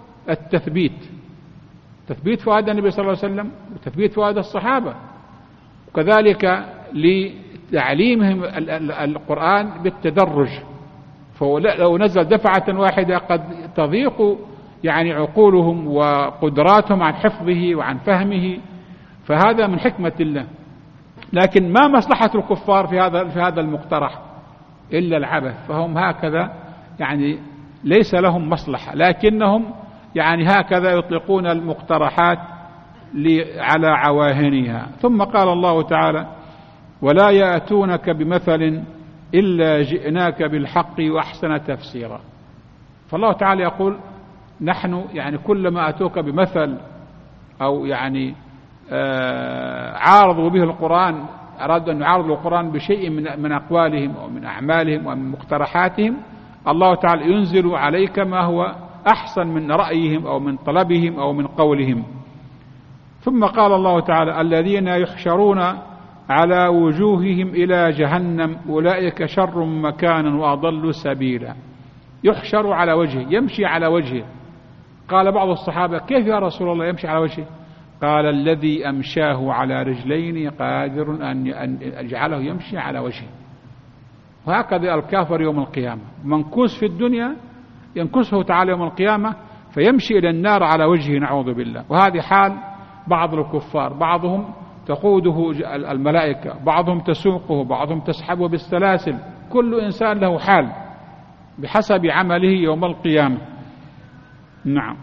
تثبيت فؤاد النبي صلى الله عليه وسلم وتثبيت فؤاد الصحابة، وكذلك لتعليمهم القرآن بالتدرج. فلو نزل دفعة واحدة قد تضيق يعني عقولهم وقدراتهم عن حفظه وعن فهمه، فهذا من حكمة الله. لكن ما مصلحة الكفار في هذا المقترح إلا العبث، فهم هكذا يعني ليس لهم مصلحة، لكنهم يعني هكذا يطلقون المقترحات على عواهنها. ثم قال الله تعالى: ولا يأتونك بمثل إلا جئناك بالحق وأحسن تفسيرا. فالله تعالى يقول: نحن يعني كلما أتوك بمثل أو يعني عارضوا به القرآن، أرادوا أن يعارضوا القرآن بشيء من أقوالهم أو من أعمالهم ومن مقترحاتهم، الله تعالى ينزل عليك ما هو أحسن من رأيهم أو من طلبهم أو من قولهم. ثم قال الله تعالى: الذين يحشرون على وجوههم إلى جهنم أولئك شر مكانا وأضل سبيلا. يحشر على وجهه، يمشي على وجهه. قال بعض الصحابة: كيف يا رسول الله يمشي على وجهه؟ قال: الذي أمشاه على رجلين قادر أن يجعله يمشي على وجهه. وهكذا الكافر يوم القيامة منكوس في الدنيا ينكسه تعالى يوم القيامة فيمشي إلى النار على وجهه، نعوذ بالله. وهذه حال بعض الكفار، بعضهم تقوده الملائكة، بعضهم تسوقه، بعضهم تسحبه بالسلاسل. كل إنسان له حال بحسب عمله يوم القيامة. نعم.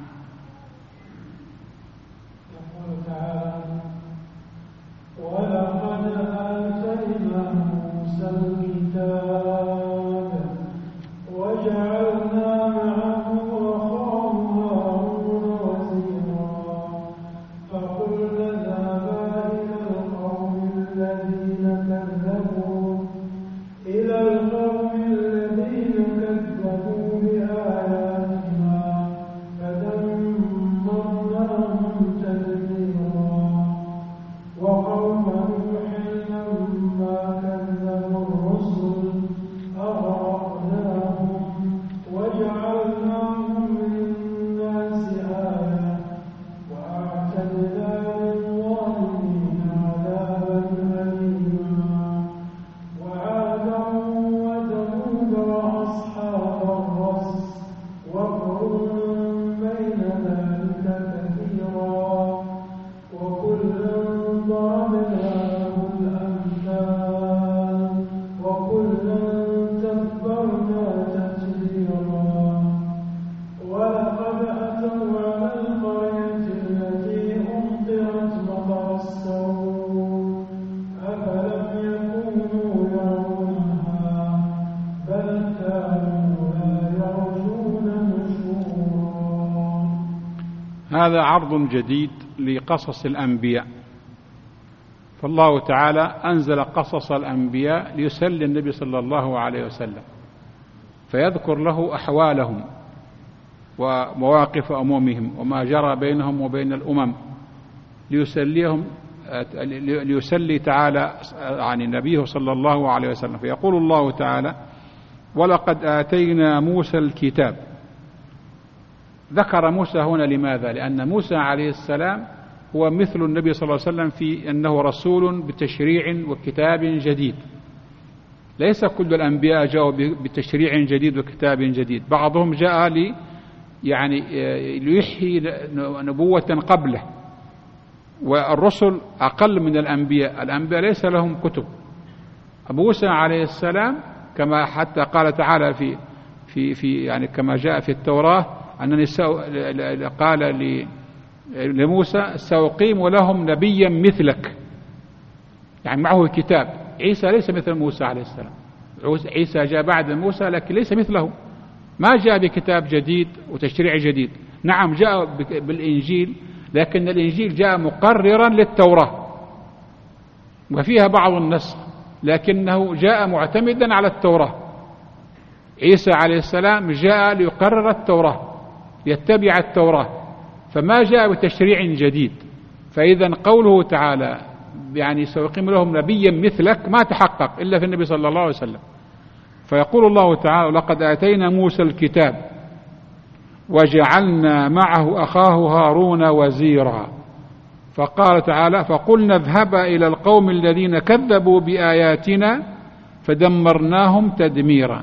يقول تعالى: ولقد آتينا موسى الكتاب وجعلنا معه أخاه هذا عرض جديد لقصص الأنبياء، فالله تعالى أنزل قصص الأنبياء ليسلي النبي صلى الله عليه وسلم، فيذكر له أحوالهم ومواقف أممهم وما جرى بينهم وبين الأمم، ليسلي تعالى عن نبيه صلى الله عليه وسلم. فيقول الله تعالى: ولقد آتينا موسى الكتاب. ذكر موسى هنا لماذا؟ لأن موسى عليه السلام هو مثل النبي صلى الله عليه وسلم في أنه رسول بتشريع وكتاب جديد. ليس كل الأنبياء جاءوا بتشريع جديد وكتاب جديد، بعضهم جاء ليحيي نبوة قبله، والرسل أقل من الأنبياء. الأنبياء ليس لهم كتب. موسى عليه السلام كما حتى قال تعالى في كما جاء في التوراة أنني قال لموسى: سأقيم لهم نبيا مثلك، يعني معه كتاب. عيسى ليس مثل موسى عليه السلام، عيسى جاء بعد موسى لكن ليس مثله، ما جاء بكتاب جديد وتشريع جديد. نعم جاء بالإنجيل، لكن الإنجيل جاء مقررا للتوراة وفيها بعض النسخ، لكنه جاء معتمدا على التوراة. عيسى عليه السلام جاء ليقرر التوراة، يتبع التوراة، فما جاء بتشريع جديد. فإذا قوله تعالى سيقيم لهم نبيا مثلك ما تحقق إلا في النبي صلى الله عليه وسلم. فيقول الله تعالى: لقد آتينا موسى الكتاب وجعلنا معه أخاه هارون وزيرا. فقال تعالى: فقلنا اذهبا إلى القوم الذين كذبوا بآياتنا فدمرناهم تدميرا.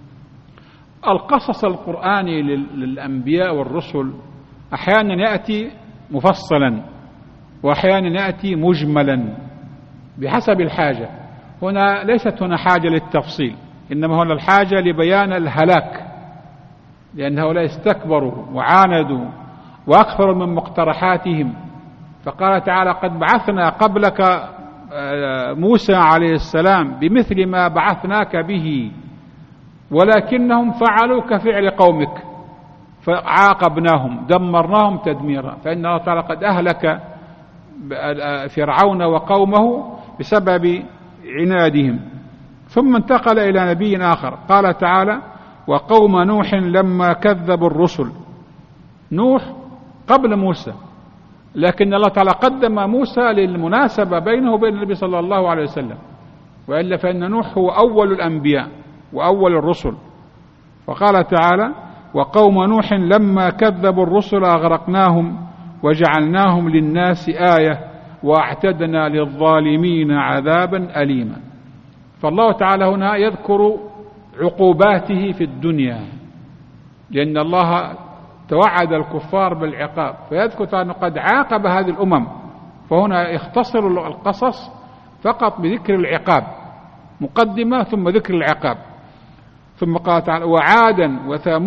القصص القرآني للأنبياء والرسل أحيانا يأتي مفصلا وأحيانا يأتي مجملا بحسب الحاجة. هنا ليست هنا حاجة للتفصيل، إنما هنا الحاجة لبيان الهلاك، لأن هؤلاء استكبروا وعاندوا وأكثروا من مقترحاتهم. فقال تعالى: قد بعثنا قبلك موسى عليه السلام بمثل ما بعثناك به ولكنهم فعلوا كفعل قومك فعاقبناهم دمرناهم تدميرا. فإن الله تعالى قد أهلك فرعون وقومه بسبب عنادهم. ثم انتقل إلى نبي آخر، قال تعالى: وقوم نوح لما كذبوا الرسل. نوح قبل موسى، لكن الله تعالى قدم موسى للمناسبة بينه وبين النبي صلى الله عليه وسلم، وإلا فإن نوح هو أول الأنبياء وأول الرسل. فقال تعالى: وقوم نوح لما كذبوا الرسل أغرقناهم وجعلناهم للناس آية واعتدنا للظالمين عذابا أليما. فالله تعالى هنا يذكر عقوباته في الدنيا، لأن الله توعد الكفار بالعقاب، فيذكر أنه قد عاقب هذه الأمم. فهنا يختصر القصص فقط بذكر العقاب، مقدمة ثم ذكر العقاب. ثم قال تعالى: وعادا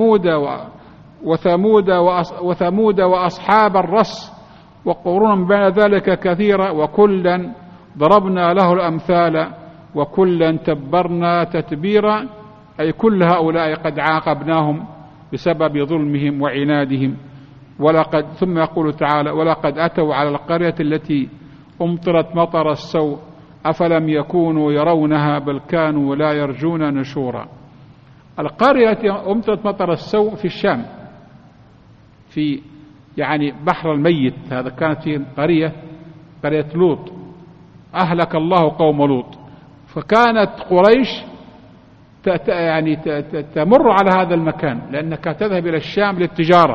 وثمود وأصحاب الرس وقرون بين ذلك كثيرة وكلا ضربنا له الأمثال وكلا تبرنا تتبيرا. أي كل هؤلاء قد عاقبناهم بسبب ظلمهم وعنادهم. ثم يقول تعالى: ولقد أتوا على القرية التي أمطرت مطر السوء أفلم يكونوا يرونها بل كانوا لا يرجون نشورا. القرية أمطرت مطر السوء في الشام، في بحر الميت. هذا كانت في قرية لوط، أهلك الله قوم لوط. فكانت قريش تمر على هذا المكان لأنها تذهب إلى الشام للتجارة.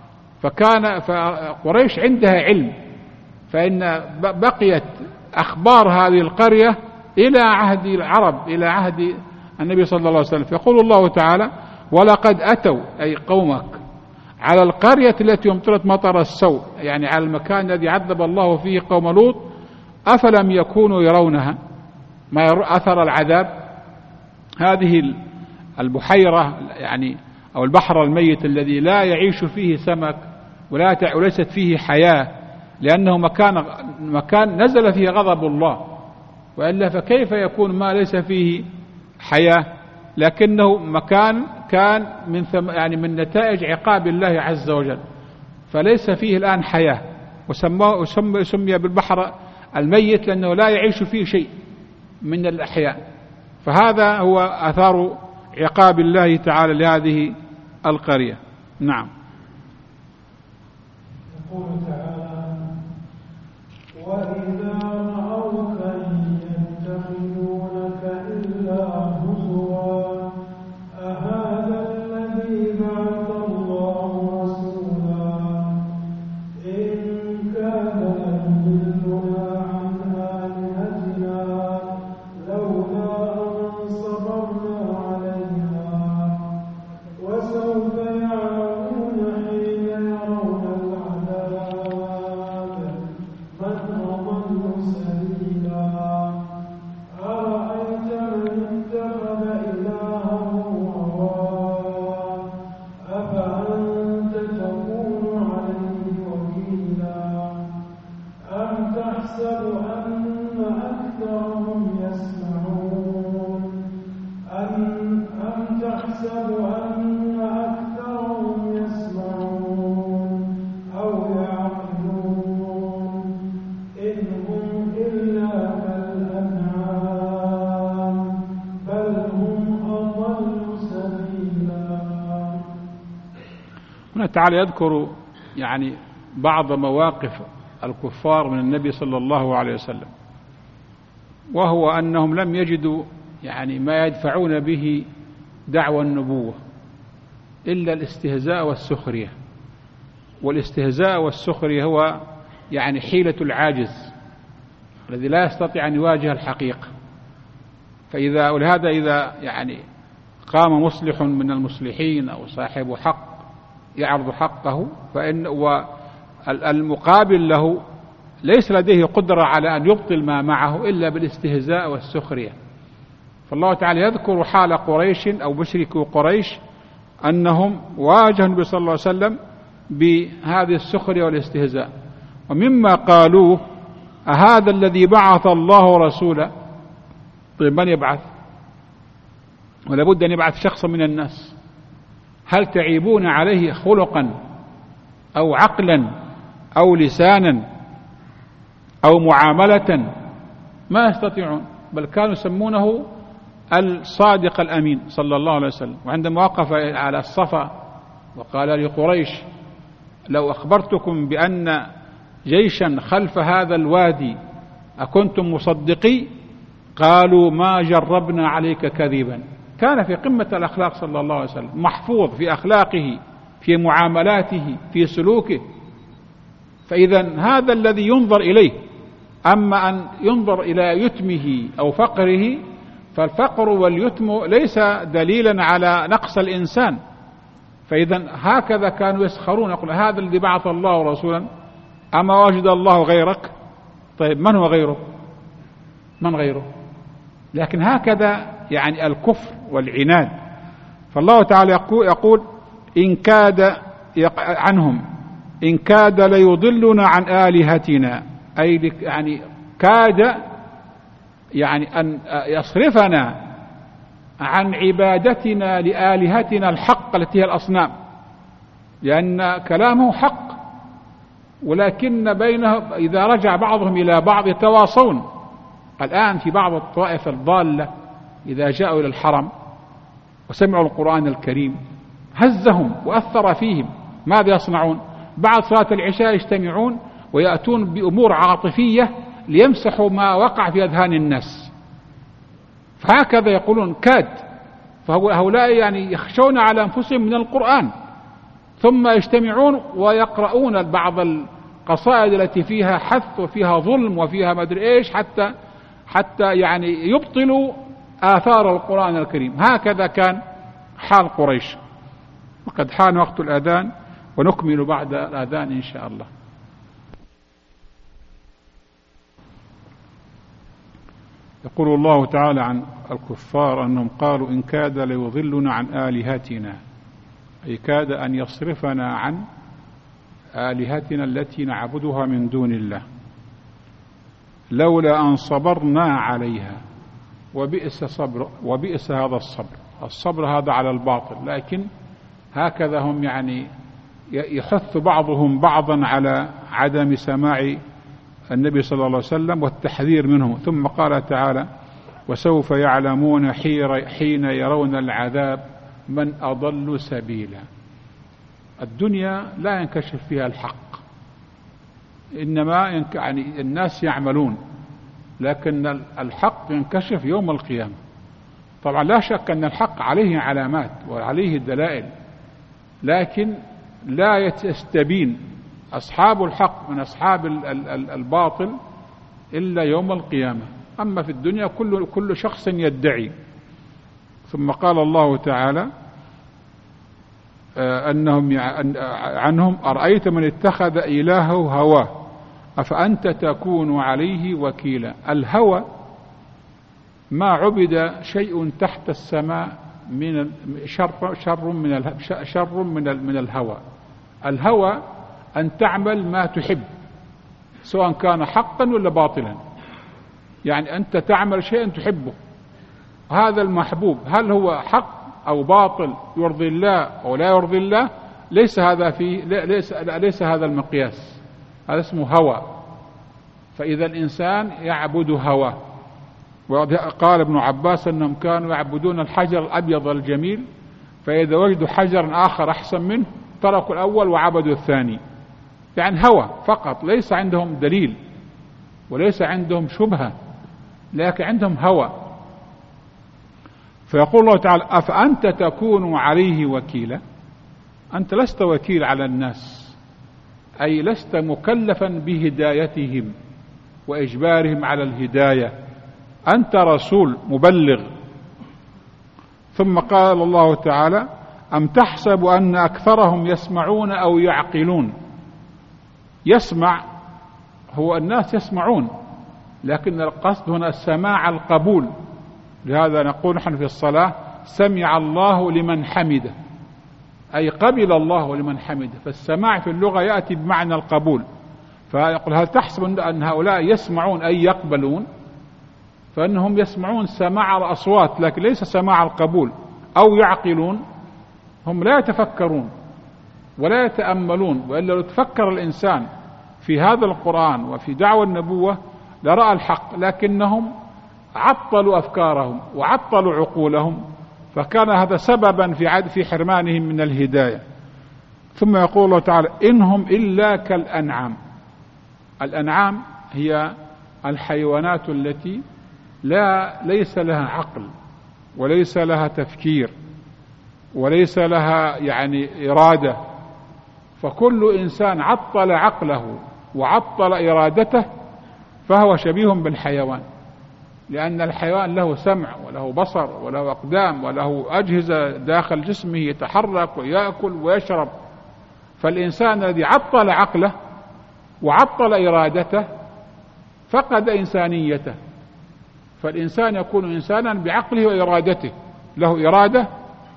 فقريش عندها علم، فإن بقيت أخبار هذه القرية إلى عهد العرب، إلى عهد النبي صلى الله عليه وسلم. فيقول الله تعالى: ولقد أتوا أي قومك على القرية التي أمطرت مطر السوء، على المكان الذي عذب الله فيه قوم لوط. أفلم يكونوا يرونها، ما يرى أثر العذاب. هذه البحيرة أو البحر الميت الذي لا يعيش فيه سمك وليست فيه حياة، لأنه مكان نزل فيه غضب الله، وإلا فكيف يكون ما ليس فيه حياة؟ لكنه مكان كان من نتائج عقاب الله عز وجل. فليس فيه الآن حياة، وسمي بالبحر الميت لأنه لا يعيش فيه شيء من الأحياء. فهذا هو أثار عقاب الله تعالى لهذه القرية. نعم. يقول تعالى: وإذا رأوك إن يتخذونك إلا هزوا أهذا الذي بعث الله رسولا إن كان ليضلنا عن آلهتنا لولا أن صبرنا عليها وسوف يعلمون حين يرون العذاب من أضل سبيلا أرأيت من اتخذ إلهه هواه أفأنت تكون عليه وكيلا أم تحسب أن أكثرهم يسمعون أم تحسب أن أكثرهم يسمعون أو يعقلون إن هم إلا كالأنعام بل هم أضل سبيلا. هنا تعالى يذكر يعني بعض مواقف الكفار من النبي صلى الله عليه وسلم، وهو أنهم لم يجدوا يعني ما يدفعون به دعوى النبوة إلا الاستهزاء والسخرية. والاستهزاء والسخرية هو يعني حيلة العاجز الذي لا يستطيع أن يواجه الحقيقة. ولهذا إذا يعني قام مصلح من المصلحين أو صاحب حق يعرض حقه فإن المقابل له ليس لديه قدرة على أن يبطل ما معه إلا بالاستهزاء والسخرية. فالله تعالى يذكر حال قريش أو مشركو قريش أنهم واجهوا النبي صلى الله عليه وسلم بهذه السخرية والاستهزاء. ومما قالوه: أهذا الذي بعث الله رسولا. طيب من يبعث؟ ولا بد أن يبعث شخصا من الناس. هل تعيبون عليه خلقا أو عقلا أو لسانا أو معاملة؟ ما يستطيعون، بل كانوا يسمونه الصادق الأمين صلى الله عليه وسلم. وعندما وقف على الصفا وقال لقريش: لو أخبرتكم بأن جيشا خلف هذا الوادي أكنتم مصدقي؟ قالوا: ما جربنا عليك كذبا. كان في قمة الأخلاق صلى الله عليه وسلم، محفوظ في أخلاقه، في معاملاته، في سلوكه. فإذا هذا الذي ينظر إليه. أما أن ينظر إلى يتمه أو فقره، فالفقر واليتم ليس دليلا على نقص الإنسان. فإذا هكذا كانوا يسخرون، يقول: هذا الذي بعث الله رسولا أما وجد الله غيرك؟ طيب من هو غيره؟ من غيره؟ لكن هكذا يعني الكفر والعناد. فالله تعالى يقول: إن كاد عنهم إن كاد ليضلنا عن آلهتنا، أي يعني كاد يعني أن يصرفنا عن عبادتنا لآلهتنا الحق التي هي الأصنام، لأن كلامه حق، ولكن بينهم إذا رجع بعضهم إلى بعض يتواصون. الآن في بعض الطوائف الضالة إذا جاءوا إلى الحرم وسمعوا القرآن الكريم هزهم وأثر فيهم. ماذا يصنعون؟ بعد صلاة العشاء يجتمعون ويأتون بأمور عاطفية ليمسحوا ما وقع في أذهان الناس. فهكذا يقولون كاد. فهؤلاء يعني يخشون على أنفسهم من القرآن، ثم يجتمعون ويقرؤون بعض القصائد التي فيها حث وفيها ظلم وفيها ما أدري إيش، حتى يعني يبطلوا آثار القرآن الكريم. هكذا كان حال قريش. وقد حان وقت الأذان، ونكمل بعد الأذان إن شاء الله. يقول الله تعالى عن الكفار أنهم قالوا: إن كاد ليضلنا عن آلهتنا، أي كاد أن يصرفنا عن آلهتنا التي نعبدها من دون الله، لولا أن صبرنا عليها. وبئس هذا الصبر هذا على الباطل. لكن هكذا هم يعني يحث بعضهم بعضا على عدم سماع النبي صلى الله عليه وسلم والتحذير منه. ثم قال تعالى: وسوف يعلمون حين يرون العذاب من أضل سبيلا. الدنيا لا ينكشف فيها الحق، إنما يعني الناس يعملون، لكن الحق ينكشف يوم القيامة. طبعا لا شك أن الحق عليه علامات وعليه دلائل، لكن لا يستبين أصحاب الحق من أصحاب الباطل إلا يوم القيامة. أما في الدنيا كل شخص يدعي. ثم قال الله تعالى عنهم: أرأيت من اتخذ إلهه هواه أفأنت تكون عليه وكيلا. الهوى ما عبد شيء تحت السماء من شر من الهوى. الهوى أن تعمل ما تحب، سواء كان حقا ولا باطلا. يعني أنت تعمل شيئا تحبه، هذا المحبوب هل هو حق أو باطل، يرضي الله أو لا يرضي الله، ليس هذا المقياس، هذا اسمه هوى. فإذا الإنسان يعبد هواه. وقال ابن عباس أنهم كانوا يعبدون الحجر الأبيض الجميل، فإذا وجدوا حجرا آخر أحسن منه تركوا الأول وعبدوا الثاني. يعني هوى فقط، ليس عندهم دليل وليس عندهم شبهة، لكن عندهم هوى. فيقول الله تعالى: أفأنت تكون عليه وكيلا. أنت لست وكيل على الناس، أي لست مكلفا بهدايتهم وإجبارهم على الهداية، أنت رسول مبلغ. ثم قال الله تعالى: أم تحسب أن أكثرهم يسمعون أو يعقلون. يسمع هو الناس يسمعون، لكن القصد هنا السماع القبول. لهذا نقول نحن في الصلاة: سمع الله لمن حمده، أي قبل الله لمن حمده. فالسماع في اللغة يأتي بمعنى القبول. فيقول: هل تحسب أن هؤلاء يسمعون أي يقبلون؟ فإنهم يسمعون سماع الأصوات، لكن ليس سماع القبول. أو يعقلون، هم لا يتفكرون ولا يتأملون. وإلا لو تفكر الإنسان في هذا القرآن وفي دعوة النبوة لرأى الحق، لكنهم عطلوا أفكارهم وعطلوا عقولهم، فكان هذا سببا في حرمانهم من الهداية. ثم يقول الله تعالى: إنهم إلا كالأنعام. الأنعام هي الحيوانات التي ليس لها عقل وليس لها تفكير وليس لها يعني إرادة. فكل إنسان عطل عقله وعطل إرادته فهو شبيه بالحيوان، لأن الحيوان له سمع وله بصر وله أقدام وله أجهزة داخل جسمه يتحرك ويأكل ويشرب. فالإنسان الذي عطل عقله وعطل إرادته فقد إنسانيته. فالإنسان يكون إنسانا بعقله وإرادته، له إرادة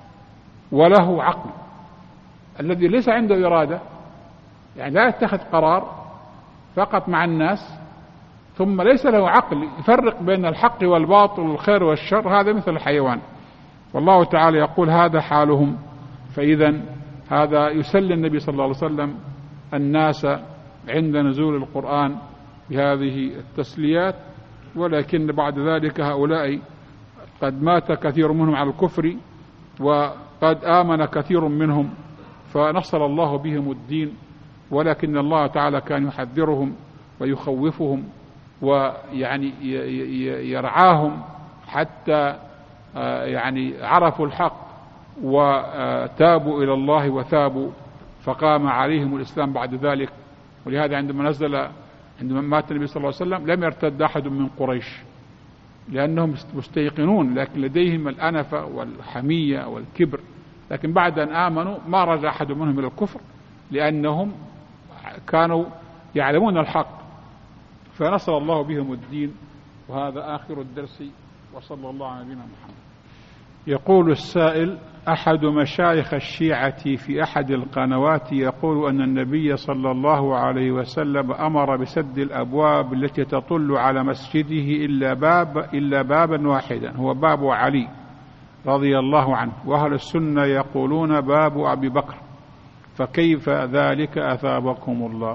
وله عقل. الذي ليس عنده إرادة يعني لا يتخذ قرار فقط مع الناس، ثم ليس له عقل يفرق بين الحق والباطل والخير والشر، هذا مثل الحيوان. والله تعالى يقول: هذا حالهم. فإذا هذا يسلي النبي صلى الله عليه وسلم الناس عند نزول القرآن بهذه التسليات. ولكن بعد ذلك هؤلاء قد مات كثير منهم على الكفر وقد آمن كثير منهم، فنصر الله بهم الدين. ولكن الله تعالى كان يحذرهم ويخوفهم ويعني يرعاهم حتى يعني عرفوا الحق وتابوا إلى الله وثابوا، فقام عليهم الإسلام بعد ذلك. ولهذا عندما مات النبي صلى الله عليه وسلم لم يرتد أحد من قريش، لأنهم مستيقنون، لكن لديهم الأنفة والحمية والكبر. لكن بعد أن آمنوا ما رجع أحد منهم إلى الكفر، لأنهم كانوا يعلمون الحق، فنصر الله بهم الدين. وهذا آخر الدرس، وصلى الله على نبينا محمد. يقول السائل: أحد مشايخ الشيعة في أحد القنوات يقول أن النبي صلى الله عليه وسلم أمر بسد الأبواب التي تطل على مسجده إلا بابا واحدا، هو باب علي رضي الله عنه، وأهل السنة يقولون باب أبي بكر، فكيف ذلك أثابكم الله.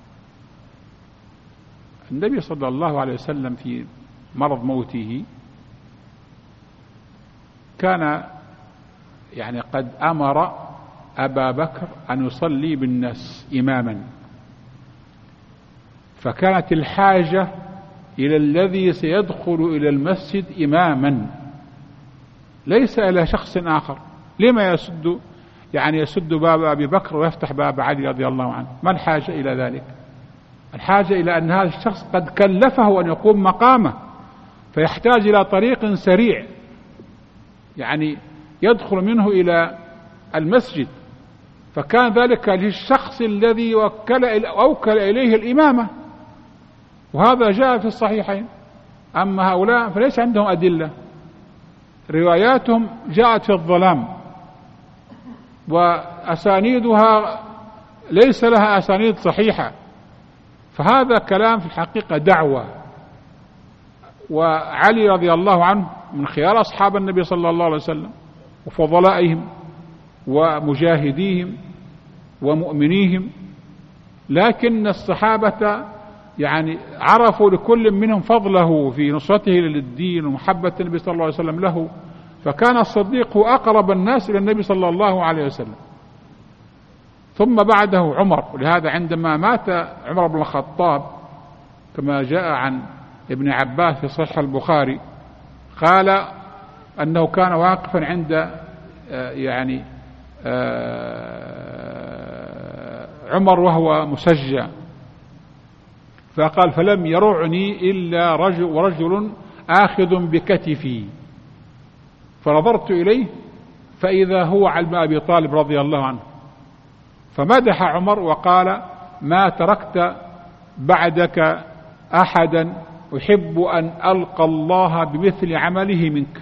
النبي صلى الله عليه وسلم في مرض موته كان يعني قد أمر أبا بكر أن يصلي بالناس إماما، فكانت الحاجة إلى الذي سيدخل إلى المسجد إماما ليس إلى شخص آخر. لما يسد باب أبي بكر ويفتح باب علي رضي الله عنه؟ ما الحاجة إلى ذلك؟ الحاجة إلى أن هذا الشخص قد كلفه أن يقوم مقامه، فيحتاج إلى طريق سريع يعني يدخل منه إلى المسجد، فكان ذلك للشخص الذي أوكل إليه الإمامة، وهذا جاء في الصحيحين. أما هؤلاء فليس عندهم أدلة، رواياتهم جاءت في الظلام، وأسانيدها ليس لها أسانيد صحيحة، فهذا كلام في الحقيقة دعوة. وعلي رضي الله عنه من خيار أصحاب النبي صلى الله عليه وسلم وفضلائهم ومجاهديهم ومؤمنيهم، لكن الصحابة يعني عرفوا لكل منهم فضله في نصرته للدين ومحبة النبي صلى الله عليه وسلم له، فكان الصديق هو أقرب الناس إلى النبي صلى الله عليه وسلم. ثم بعده عمر، ولهذا عندما مات عمر بن الخطاب كما جاء عن ابن عباس في صحيح البخاري قال أنه كان واقفا عند عمر وهو مسجى، فقال فلم يرعني إلا رجل آخذ بكتفي، فنظرت إليه فإذا هو علي بن أبي طالب رضي الله عنه، فمدح عمر وقال ما تركت بعدك أحدا أحب أن ألقى الله بمثل عمله منك،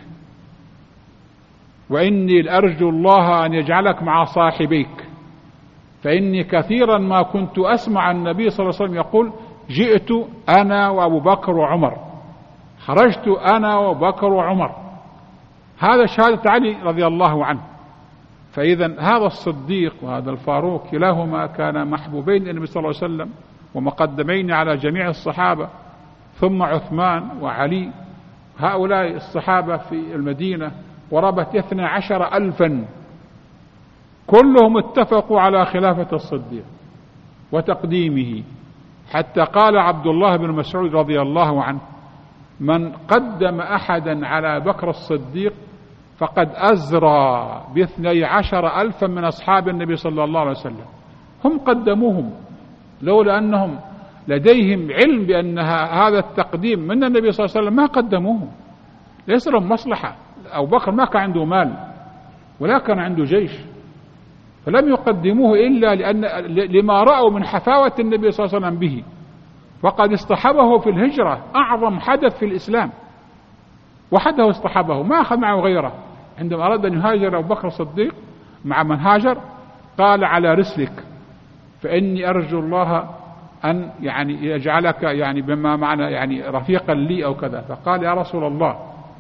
وإني لأرجو الله أن يجعلك مع صاحبيك، فإني كثيرا ما كنت أسمع النبي صلى الله عليه وسلم يقول جئت أنا وأبو بكر وعمر، خرجت أنا وأبو بكر وعمر. هذا شهادة علي رضي الله عنه. فإذا هذا الصديق وهذا الفاروق كلاهما كان محبوبين النبي صلى الله عليه وسلم ومقدمين على جميع الصحابة، ثم عثمان وعلي، هؤلاء الصحابة في المدينة قرابة 12,000 كلهم اتفقوا على خلافة الصديق وتقديمه، حتى قال عبد الله بن مسعود رضي الله عنه من قدم أحدا على بكر الصديق فقد أزرى ب12,000 من أصحاب النبي صلى الله عليه وسلم. هم قدموهم لولا أنهم لديهم علم بأن هذا التقديم من النبي صلى الله عليه وسلم ما قدموهم، ليس لهم مصلحة. أبو بكر ما كان عنده مال ولا كان عنده جيش، فلم يقدموه إلا لما رأوا من حفاوة النبي صلى الله عليه وسلم به، وقد اصطحبه في الهجرة أعظم حدث في الإسلام، وحده اصطحبه ما أخذ معه غيره. عندما أراد أن يهاجر أبو بكر الصديق مع من هاجر قال على رسلك فإني أرجو الله أن يجعلك بما معنى رفيقا لي أو كذا. فقال يا رسول الله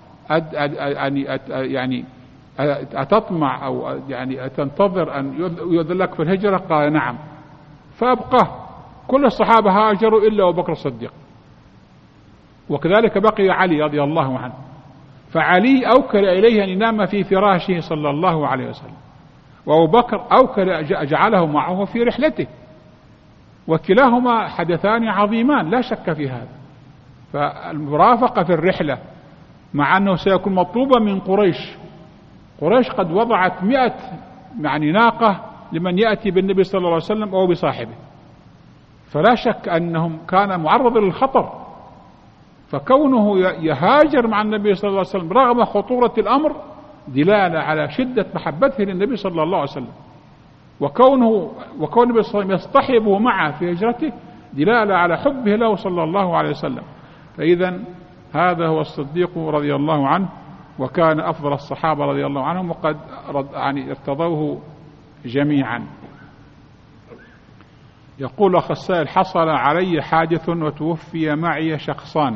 أتطمع أو تنتظر أن يذلك في الهجرة؟ قال نعم. فأبقاه. كل الصحابة هاجروا إلا أبو بكر الصديق، وكذلك بقي علي رضي الله عنه، فعلي أوكل إليه أن ينام في فراشه صلى الله عليه وسلم، وأبو بكر أوكل جعله معه في رحلته، وكلاهما حدثان عظيمان لا شك في هذا. فالمرافقة في الرحلة مع أنه سيكون مطلوبا من قريش قد وضعت 100 ناقة لمن يأتي بالنبي صلى الله عليه وسلم أو بصاحبه، فلا شك أنهم كان معرض للخطر، فكونه يهاجر مع النبي صلى الله عليه وسلم رغم خطورة الأمر دلالة على شدة محبته للنبي صلى الله عليه وسلم، وكون النبي صلى الله عليه وسلم يصطحبه معه في هجرته دلالة على حبه له صلى الله عليه وسلم. فإذا هذا هو الصديق رضي الله عنه، وكان أفضل الصحابة رضي الله عنهم، وقد ارتضوه جميعا. يقول أخ السائل حصل علي حادث وتوفي معي شخصان،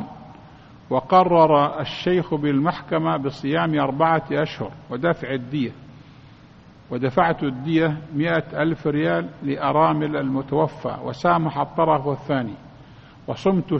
وقرر الشيخ بالمحكمة بصيام 4 أشهر ودفع الدية، ودفعت الدية 100,000 ريال لأرامل المتوفى، وسامح الطرف الثاني، وصمت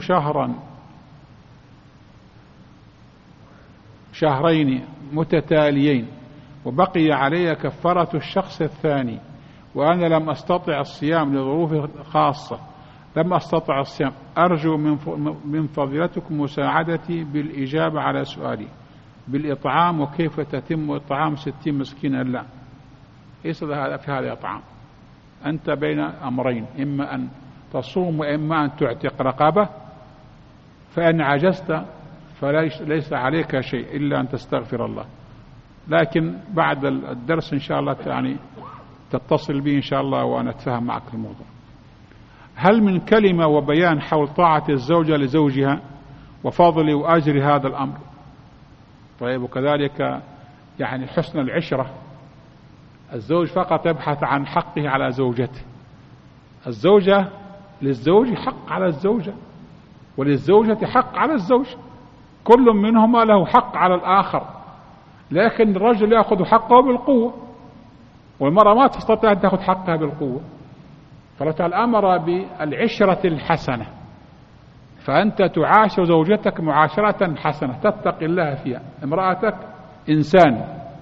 شهرين متتاليين، وبقي علي كفارة الشخص الثاني، وأنا لم أستطع الصيام لظروف خاصة، لم أستطع الصيام. أرجو من فضيلتكم مساعدتي بالإجابة على سؤالي بالإطعام، وكيف تتم إطعام 60 مسكينا؟ لا، ليس في هذا إطعام. أنت بين أمرين، إما أن تصوم وإما أن تعتق رقبة، فإن عجزت فليس عليك شيء إلا أن تستغفر الله. لكن بعد الدرس إن شاء الله يعني تتصل بي إن شاء الله وأنا أتفهم معك الموضوع. هل من كلمة وبيان حول طاعة الزوجة لزوجها وفضل وأجر هذا الأمر؟ طيب، وكذلك يعني حسن العشرة. الزوج فقط يبحث عن حقه على زوجته، الزوجة للزوج حق على الزوجة، وللزوجة حق على الزوج، كل منهما له حق على الآخر، لكن الرجل يأخذ حقه بالقوة، والمرأة ما تستطيع أن تأخذ حقها بالقوة. فالله أمر بالعشرة الحسنة، فأنت تعاشر زوجتك معاشرة حسنة تتقي الله فيها. امرأتك إنسان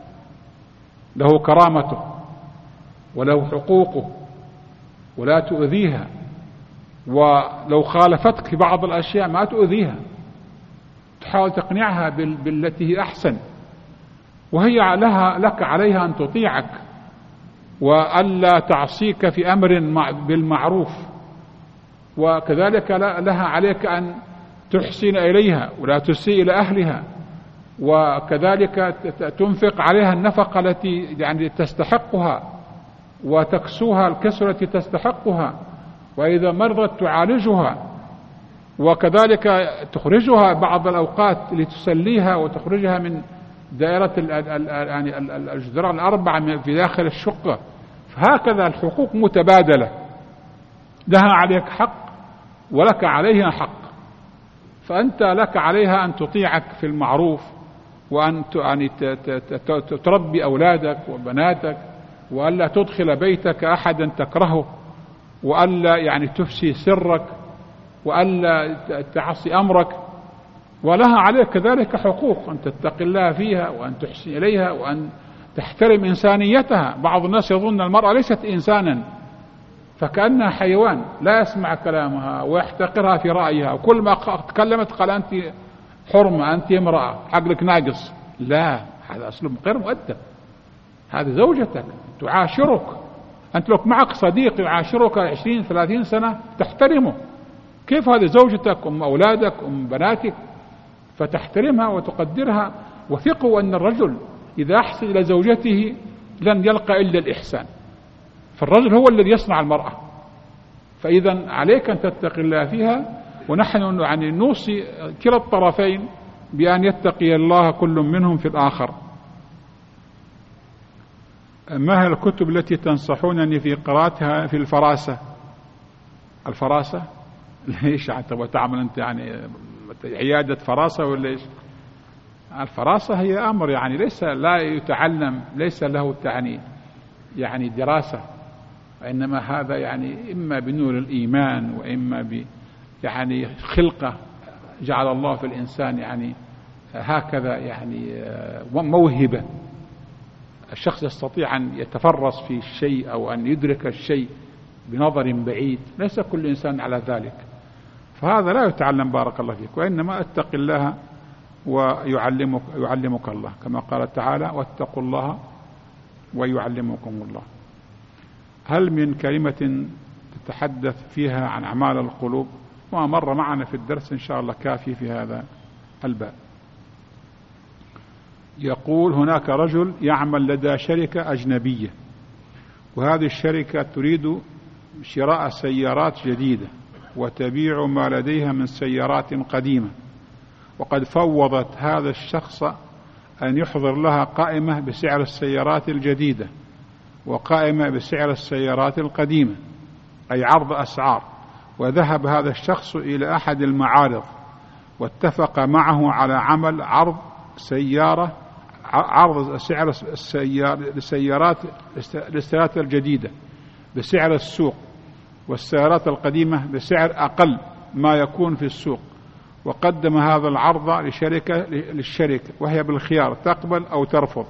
له كرامته وله حقوقه، ولا تؤذيها، ولو خالفتك في بعض الأشياء ما تؤذيها، تحاول تقنعها بالتي هي أحسن، وهي لك عليها أن تطيعك وألا تعصيك في أمر بالمعروف، وكذلك لها عليك أن تحسن إليها ولا تسيء إلى أهلها، وكذلك تنفق عليها النفقة التي يعني تستحقها وتكسوها الكسوة التي تستحقها، وإذا مرضت تعالجها، وكذلك تخرجها بعض الأوقات لتسليها وتخرجها من دائرة يعني الجدران الأربعة في داخل الشقة. فهكذا الحقوق متبادلة، لها عليك حق ولك عليها حق، فأنت لك عليها أن تطيعك في المعروف، وأن تربي أولادك وبناتك، وألا تدخل بيتك أحدا تكرهه، وألا يعني تفشي سرك، وألا تعصي أمرك. ولها عليك كذلك حقوق، أن تتقي الله فيها، وأن تحسن إليها، وأن تحترم إنسانيتها. بعض الناس يظن المرأة ليست إنسانا، فكأنها حيوان لا يسمع كلامها ويحتقرها في رأيها، وكل ما تكلمت قال أنت حرمة، أنت امرأة، عقلك ناقص. لا، هذا أسلوب غير مؤدب. هذه زوجتك تعاشرك، أنت لو معك صديق يعاشرك 20-30 سنة تحترمه، كيف هذه زوجتك أم أولادك أم بناتك؟ فتحترمها وتقدرها. وثقوا أن الرجل إذا أحسن إلى زوجته لن يلقى إلا الإحسان، فالرجل هو الذي يصنع المرأة. فإذا عليك أن تتقي الله فيها، ونحن يعني نوصي كلا الطرفين بأن يتقي الله كل منهم في الآخر. ما هي الكتب التي تنصحونني في قراءتها في الفراسة؟ الفراسة ليش تبغى تعمل أنت يعني عيادة فراسة ولا إيش؟ الفراسة هي أمر يعني لا يتعلم، ليس له يعني دراسة، وإنما هذا يعني إما بنور الإيمان، وإما يعني خلقة جعل الله في الإنسان يعني هكذا يعني موهبة. الشخص يستطيع أن يتفرس في الشيء أو أن يدرك الشيء بنظر بعيد، ليس كل إنسان على ذلك، فهذا لا يتعلم بارك الله فيك، وإنما اتق الله ويعلمك الله، كما قال تعالى: واتقوا الله ويعلمكم الله. هل من كلمة تتحدث فيها عن أعمال القلوب؟ وما مر معنا في الدرس إن شاء الله كافي في هذا الباب. يقول: هناك رجل يعمل لدى شركة أجنبية، وهذه الشركة تريد شراء سيارات جديدة وتبيع ما لديها من سيارات قديمة، وقد فوضت هذا الشخص أن يحضر لها قائمة بسعر السيارات الجديدة وقائمة بسعر السيارات القديمة، أي عرض أسعار. وذهب هذا الشخص إلى أحد المعارض واتفق معه على عمل عرض سيارة عرض سعر للسيارات الجديدة بسعر السوق، والسيارات القديمة بسعر أقل ما يكون في السوق، وقدم هذا العرض للشركة وهي بالخيار تقبل أو ترفض،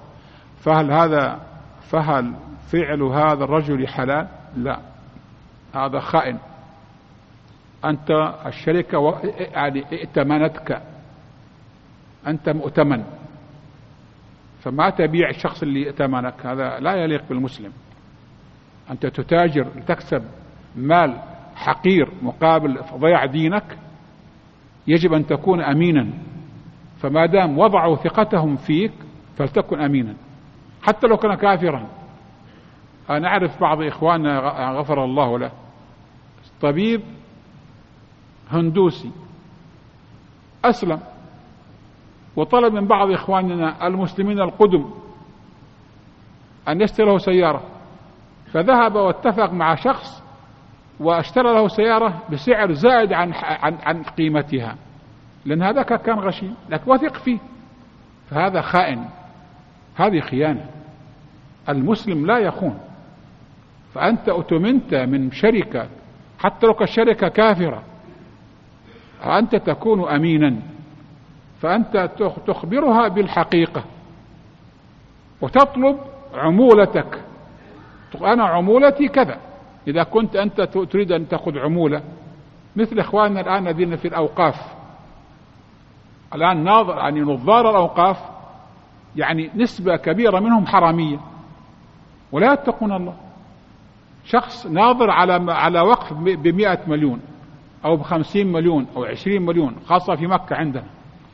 فهل فعل هذا الرجل حلال؟ لا، هذا خائن. أنت الشركة يعني ائتمنتك، أنت مؤتمن، فما تبيع الشخص اللي ائتمنك، هذا لا يليق بالمسلم. أنت تتاجر لتكسب مال حقير مقابل ضياع دينك، يجب أن تكون أمينا. فما دام وضعوا ثقتهم فيك فلتكن أمينا حتى لو كان كافرا. أنا أعرف بعض إخواننا غفر الله له طبيب هندوسي أسلم، وطلب من بعض إخواننا المسلمين القدم أن يشتري له سيارة، فذهب واتفق مع شخص واشترى له سيارة بسعر زائد عن قيمتها، لأن هذاك كان غشي لكن وثق فيه، فهذا خائن، هذه خيانة. المسلم لا يخون. فأنت أؤتمنت من شركة حتى لو كالشركة كافرة، أنت تكون أمينا، فأنت تخبرها بالحقيقة وتطلب عمولتك. أنا عمولتي كذا. إذا كنت أنت تريد أن تأخذ عمولة مثل إخواننا الآن الذين في الأوقاف الآن ناظر يعني نظار الأوقاف، يعني نسبة كبيرة منهم حرامية ولا يتقون الله. شخص ناظر على وقف ب100 مليون أو ب50 مليون أو 20 مليون، خاصة في مكة عندنا،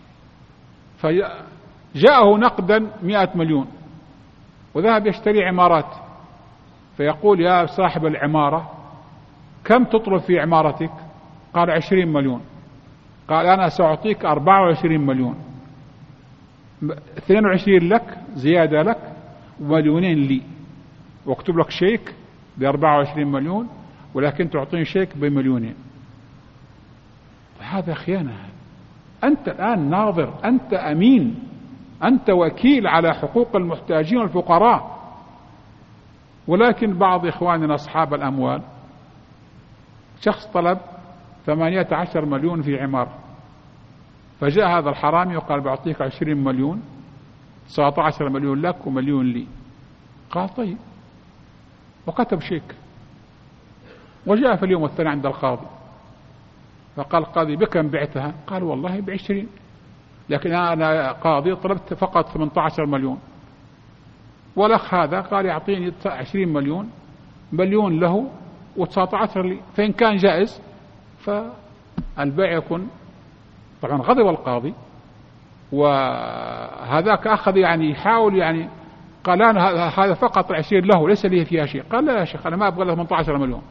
فجاءه نقدا 100 مليون وذهب يشتري عمارات، فيقول يا صاحب العمارة كم تطلب في عمارتك؟ قال 20 مليون. قال أنا سأعطيك 24 مليون، 22 لك زيادة لك ومليونين لي، واكتب لك شيك ب24 مليون ولكن تعطيني شيك ب2 مليون. هذا خيانة. أنت الآن ناظر، أنت أمين، أنت وكيل على حقوق المحتاجين والفقراء. ولكن بعض إخواننا أصحاب الأموال، شخص طلب 18 مليون في عمارة، فجاء هذا الحرامي وقال بعطيك 20 مليون، 19 مليون لك ومليون لي. قال طيب، وكتب شيك، وجاء في اليوم الثاني عند القاضي، فقال القاضي بكم بعتها؟ قال والله ب20، لكن أنا قاضي طلبت فقط 18 مليون. والأخ هذا قال يعطيني 20 مليون، مليون له و19 لي، فإن كان جائز فالبيع يكون. طبعا غضب القاضي، وهذاك أخذ يعني يحاول يعني قال أنا هذا فقط 20 له ليس لي فيها شيء. قال لا يا شيخ أنا ما أبغى له 18 مليون.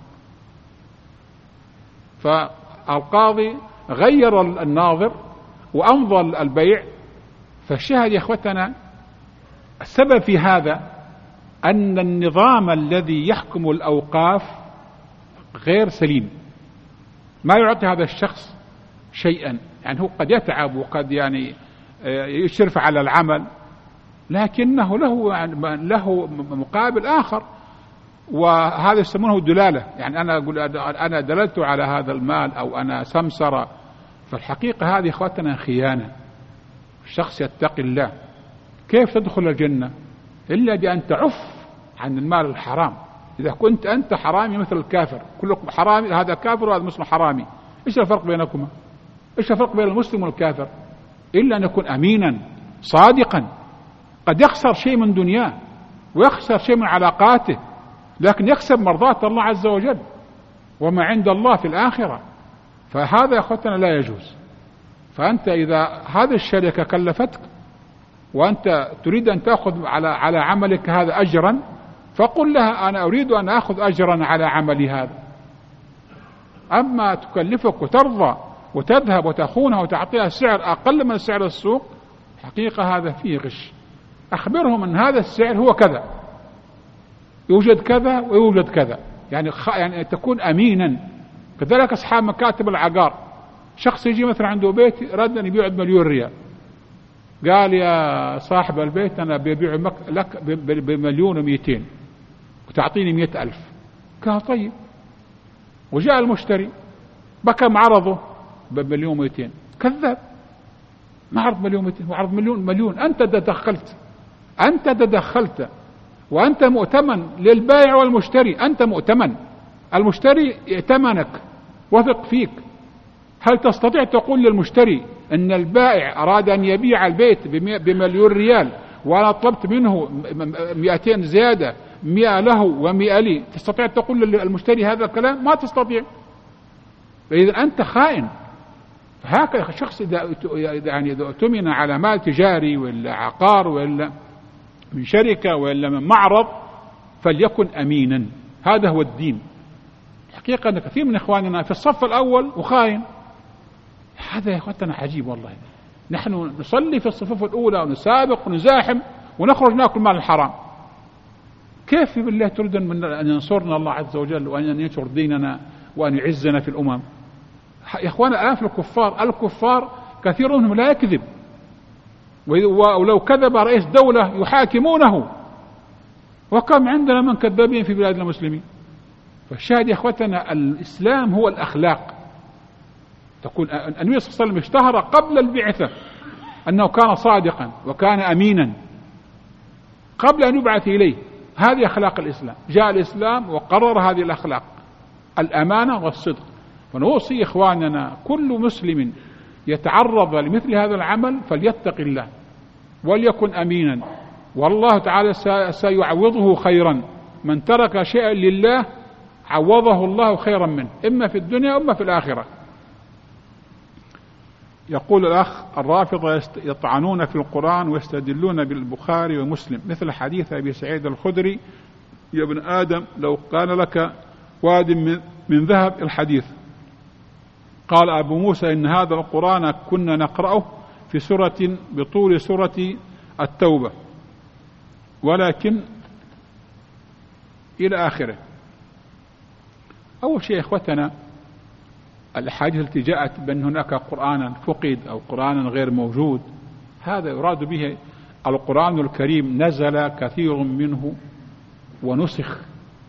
فالقاضي غير الناظر وأمضى البيع. فالشاهد يا إخوتنا السبب في هذا أن النظام الذي يحكم الأوقاف غير سليم، ما يعطي هذا الشخص شيئا. يعني هو قد يتعب وقد يعني يشرف على العمل، لكنه له مقابل آخر، وهذا يسمونه دلالة. يعني أنا أقول أنا دللت على هذا المال أو أنا سمسرة، فالحقيقة هذه إخوتنا خيانة. الشخص يتقي الله. كيف تدخل الجنة إلا بأن تعف عن المال الحرام؟ إذا كنت أنت حرامي مثل الكافر، كلكم حرامي، هذا كافر وهذا مسلم حرامي، إيش الفرق بينكما؟ إيش الفرق بين المسلم والكافر؟ إلا أن يكون أمينا صادقا. قد يخسر شيء من دنياه ويخسر شيء من علاقاته، لكن يكسب مرضاة الله عز وجل وما عند الله في الآخرة. فهذا يا أخوتنا لا يجوز. فأنت إذا هذه الشركة كلفتك وأنت تريد أن تأخذ على عملك هذا أجرا، فقل لها أنا أريد أن أخذ أجرا على عملي هذا. أما تكلفك وترضى وتذهب وتخونها وتعطيها سعر أقل من سعر السوق، حقيقة هذا فيه غش. أخبرهم أن هذا السعر هو كذا، يوجد كذا ويوجد كذا، يعني تكون أمينا. كذلك أصحاب مكاتب العقار، شخص يجي مثلا عنده بيت رد أن يبيع ب1 مليون ريال، قال يا صاحب البيت أنا ببيع لك ب1,200,000 وتعطيني 100,000. قال طيب. وجاء المشتري بكم عرضه ب1,200,000. كذاب، ما عرض 1,200,000 وعرض مليون. أنت تدخلت وأنت مؤتمن للبائع والمشتري. أنت مؤتمن، المشتري ائتمنك وثق فيك. هل تستطيع تقول للمشتري أن البائع أراد أن يبيع البيت ب1,000,000 وأنا طلبت منه 200 زيادة، 100 له و100 لي؟ تستطيع تقول للمشتري هذا الكلام؟ ما تستطيع. فإذا أنت خائن. هكذا شخص إذا اؤتمن على مال تجاري ولا عقار ولا من شركة ولا من معرض فليكن أمينا. هذا هو الدين. حقيقة أن كثير من إخواننا في الصف الأول وخائن. هذا يا إخوتنا عجيب والله. نحن نصلي في الصفوف الأولى ونسابق ونزاحم ونخرج نأكل مال الحرام. كيف بالله تريد أن ينصرنا الله عز وجل وأن ينشر ديننا وأن يعزنا في الأمم؟ يا إخوانا الآن في الكفار كثير منهم لا يكذب، ولو كذب رئيس دولة يحاكمونه، وكم عندنا من كذابين في بلاد المسلمين. فالشاهد يا إخوتنا الإسلام هو الأخلاق. تقول النبي صلى الله عليه وسلم اشتهر قبل البعثة أنه كان صادقا وكان أمينا قبل أن يبعث إليه. هذه أخلاق الإسلام. جاء الإسلام وقرر هذه الأخلاق، الأمانة والصدق. فنوصي إخواننا كل مسلم يتعرض لمثل هذا العمل فليتق الله وليكن أمينا، والله تعالى سيعوضه خيرا. من ترك شيئا لله عوضه الله خيرا منه، إما في الدنيا وإما في الآخرة. يقول الأخ الرافضة يطعنون في القرآن ويستدلون بالبخاري ومسلم مثل حديث أبي سعيد الخدري: يا ابن آدم لو كان لك واد من ذهب. الحديث. قال أبو موسى: إن هذا القرآن كنا نقرأه في سورة بطول سورة التوبة، ولكن إلى آخره. أول شيء إخوتنا الأحاديث التي جاءت بأن هناك قرآنا فقد أو قرآنا غير موجود، هذا يراد به القرآن الكريم نزل كثير منه ونسخ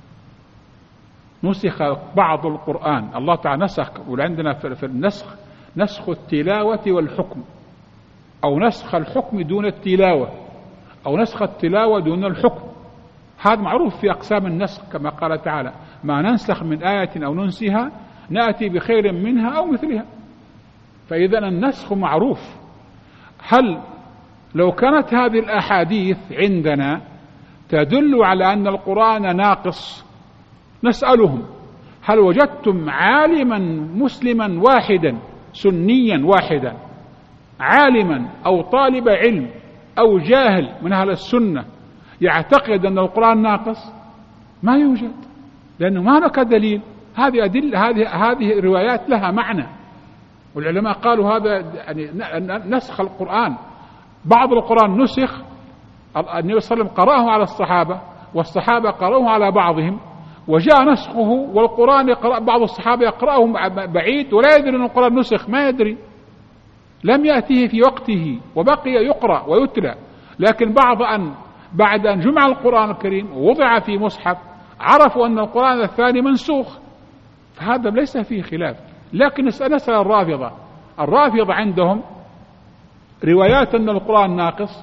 بعض القرآن. الله تعالى نسخ، وعندنا في النسخ نسخ التلاوة والحكم، أو نسخ الحكم دون التلاوة، أو نسخ التلاوة دون الحكم. هذا معروف في أقسام النسخ كما قال تعالى: ما ننسخ من آية أو ننسها نأتي بخير منها أو مثلها. فإذا النسخ معروف. هل لو كانت هذه الأحاديث عندنا تدل على أن القرآن ناقص نسألهم: هل وجدتم عالما مسلما واحدا سنيا واحدا، عالما أو طالب علم أو جاهل من أهل السنة يعتقد أن القرآن ناقص؟ ما يوجد، لأنه ما هناك دليل. هذه روايات لها معنى، والعلماء قالوا هذا يعني نسخ القرآن. بعض القرآن نسخ، النبي صلى الله عليه وسلم قرأه على الصحابة والصحابة قرأوه على بعضهم، وجاء نسخه والقرآن بعض الصحابة يقرأه بعيد ولا يدري أن القرآن نسخ، ما يدري، لم يأتيه في وقته وبقي يقرأ ويتلى. لكن بعد أن جمع القرآن الكريم ووضع في مصحف عرفوا أن القرآن الثاني منسوخ. فهذا ليس فيه خلاف. لكن نسأل الرافضة عندهم روايات أن القرآن ناقص،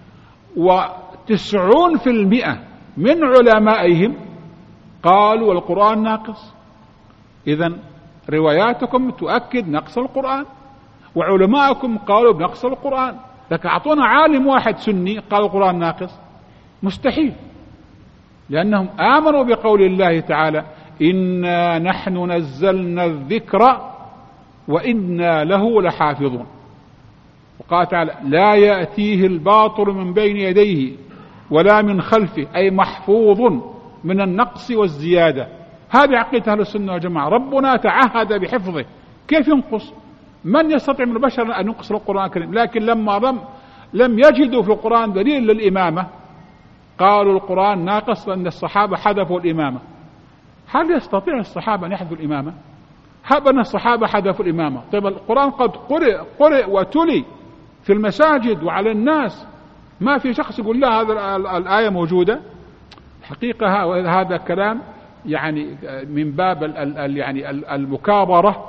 و90% من علمائهم قالوا القرآن ناقص. إذن رواياتكم تؤكد نقص القرآن، وعلماءكم قالوا بنقص القرآن. لكن أعطونا عالم واحد سني قال القرآن ناقص، مستحيل، لأنهم آمنوا بقول الله تعالى: إنا نحن نزلنا الذكر وإنا له لحافظون. وقال تعالى: لا يأتيه الباطل من بين يديه ولا من خلفه، أي محفوظ من النقص والزيادة. هذه عقيدة أهل السنة والجماعة. ربنا تعهد بحفظه، كيف ينقص؟ من يستطيع من البشر أن ينقص القرآن الكريم؟ لكن لما لم يجدوا في القرآن دليل للإمامة قالوا القرآن ناقص لأن الصحابة حذفوا الإمامة. هل يستطيع الصحابة أن يحذفوا الإمامة؟ هب أن الصحابة حذفوا الإمامة. طيب القرآن قد قرئ وتلي في المساجد وعلى الناس، ما في شخص يقول لا هذا الآية موجودة. حقيقة هذا كلام يعني من باب يعني المكابرة،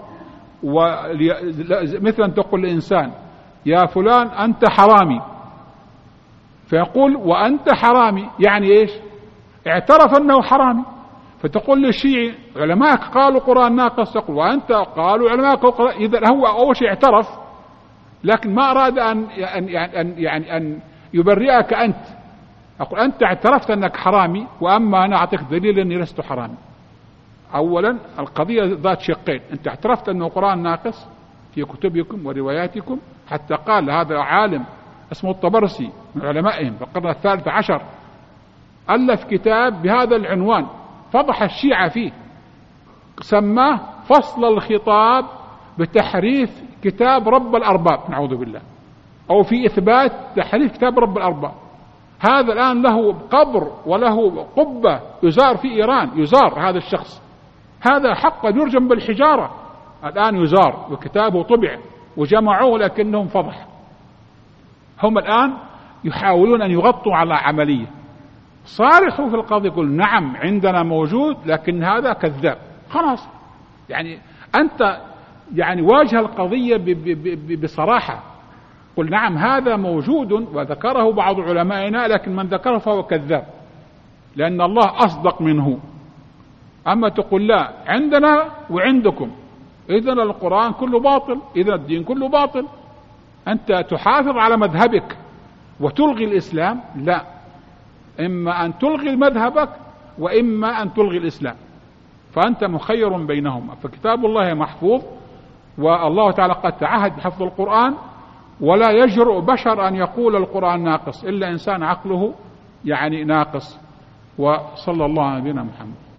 مثل أن تقول لإنسان يا فلان أنت حرامي، فيقول وأنت حرامي، يعني إيش؟ اعترف أنه حرامي. فتقول للشيعي علماء قالوا قرآن ناقص، تقول وأنت قالوا علماء قالوا قرآن. إذا هو أول شيء اعترف، لكن ما أراد أن يبرئك أنت. أقول أنت اعترفت أنك حرامي، وأما أنا أعطيك دليل أني لست حرامي. أولا القضية ذات شقين، أنت اعترفت أنه قرآن ناقص في كتبكم ورواياتكم، حتى قال هذا عالم اسمه الطبرسي من علمائهم في القرن الثالث عشر ألف كتاب بهذا العنوان، فضح الشيعة فيه، سماه فصل الخطاب بتحريف كتاب رب الأرباب، نعوذ بالله، أو في إثبات تحريف كتاب رب الأرباب. هذا الآن له قبر وله قبة يزار في إيران، يزار هذا الشخص، هذا حقا يرجم بالحجارة، الآن يزار وكتابه طبع وجمعوه لكنهم فضح. هم الآن يحاولون أن يغطوا على عملية. صارحوا في القضية، يقول نعم عندنا موجود، لكن هذا كذاب. خلاص يعني أنت يعني واجه القضية بصراحة، قل نعم هذا موجود وذكره بعض علمائنا، لكن من ذكره فهو كذاب، لأن الله أصدق منه. أما تقول لا عندنا وعندكم، إذن القرآن كله باطل، إذن الدين كله باطل، أنت تحافظ على مذهبك وتلغي الإسلام. لا، إما أن تلغي مذهبك وإما أن تلغي الإسلام، فأنت مخير بينهما. فكتاب الله محفوظ، والله تعالى قد تعهد بحفظ القرآن، ولا يجرؤ بشر أن يقول القرآن ناقص إلا إنسان عقله يعني ناقص. وصلى الله على نبينا محمد.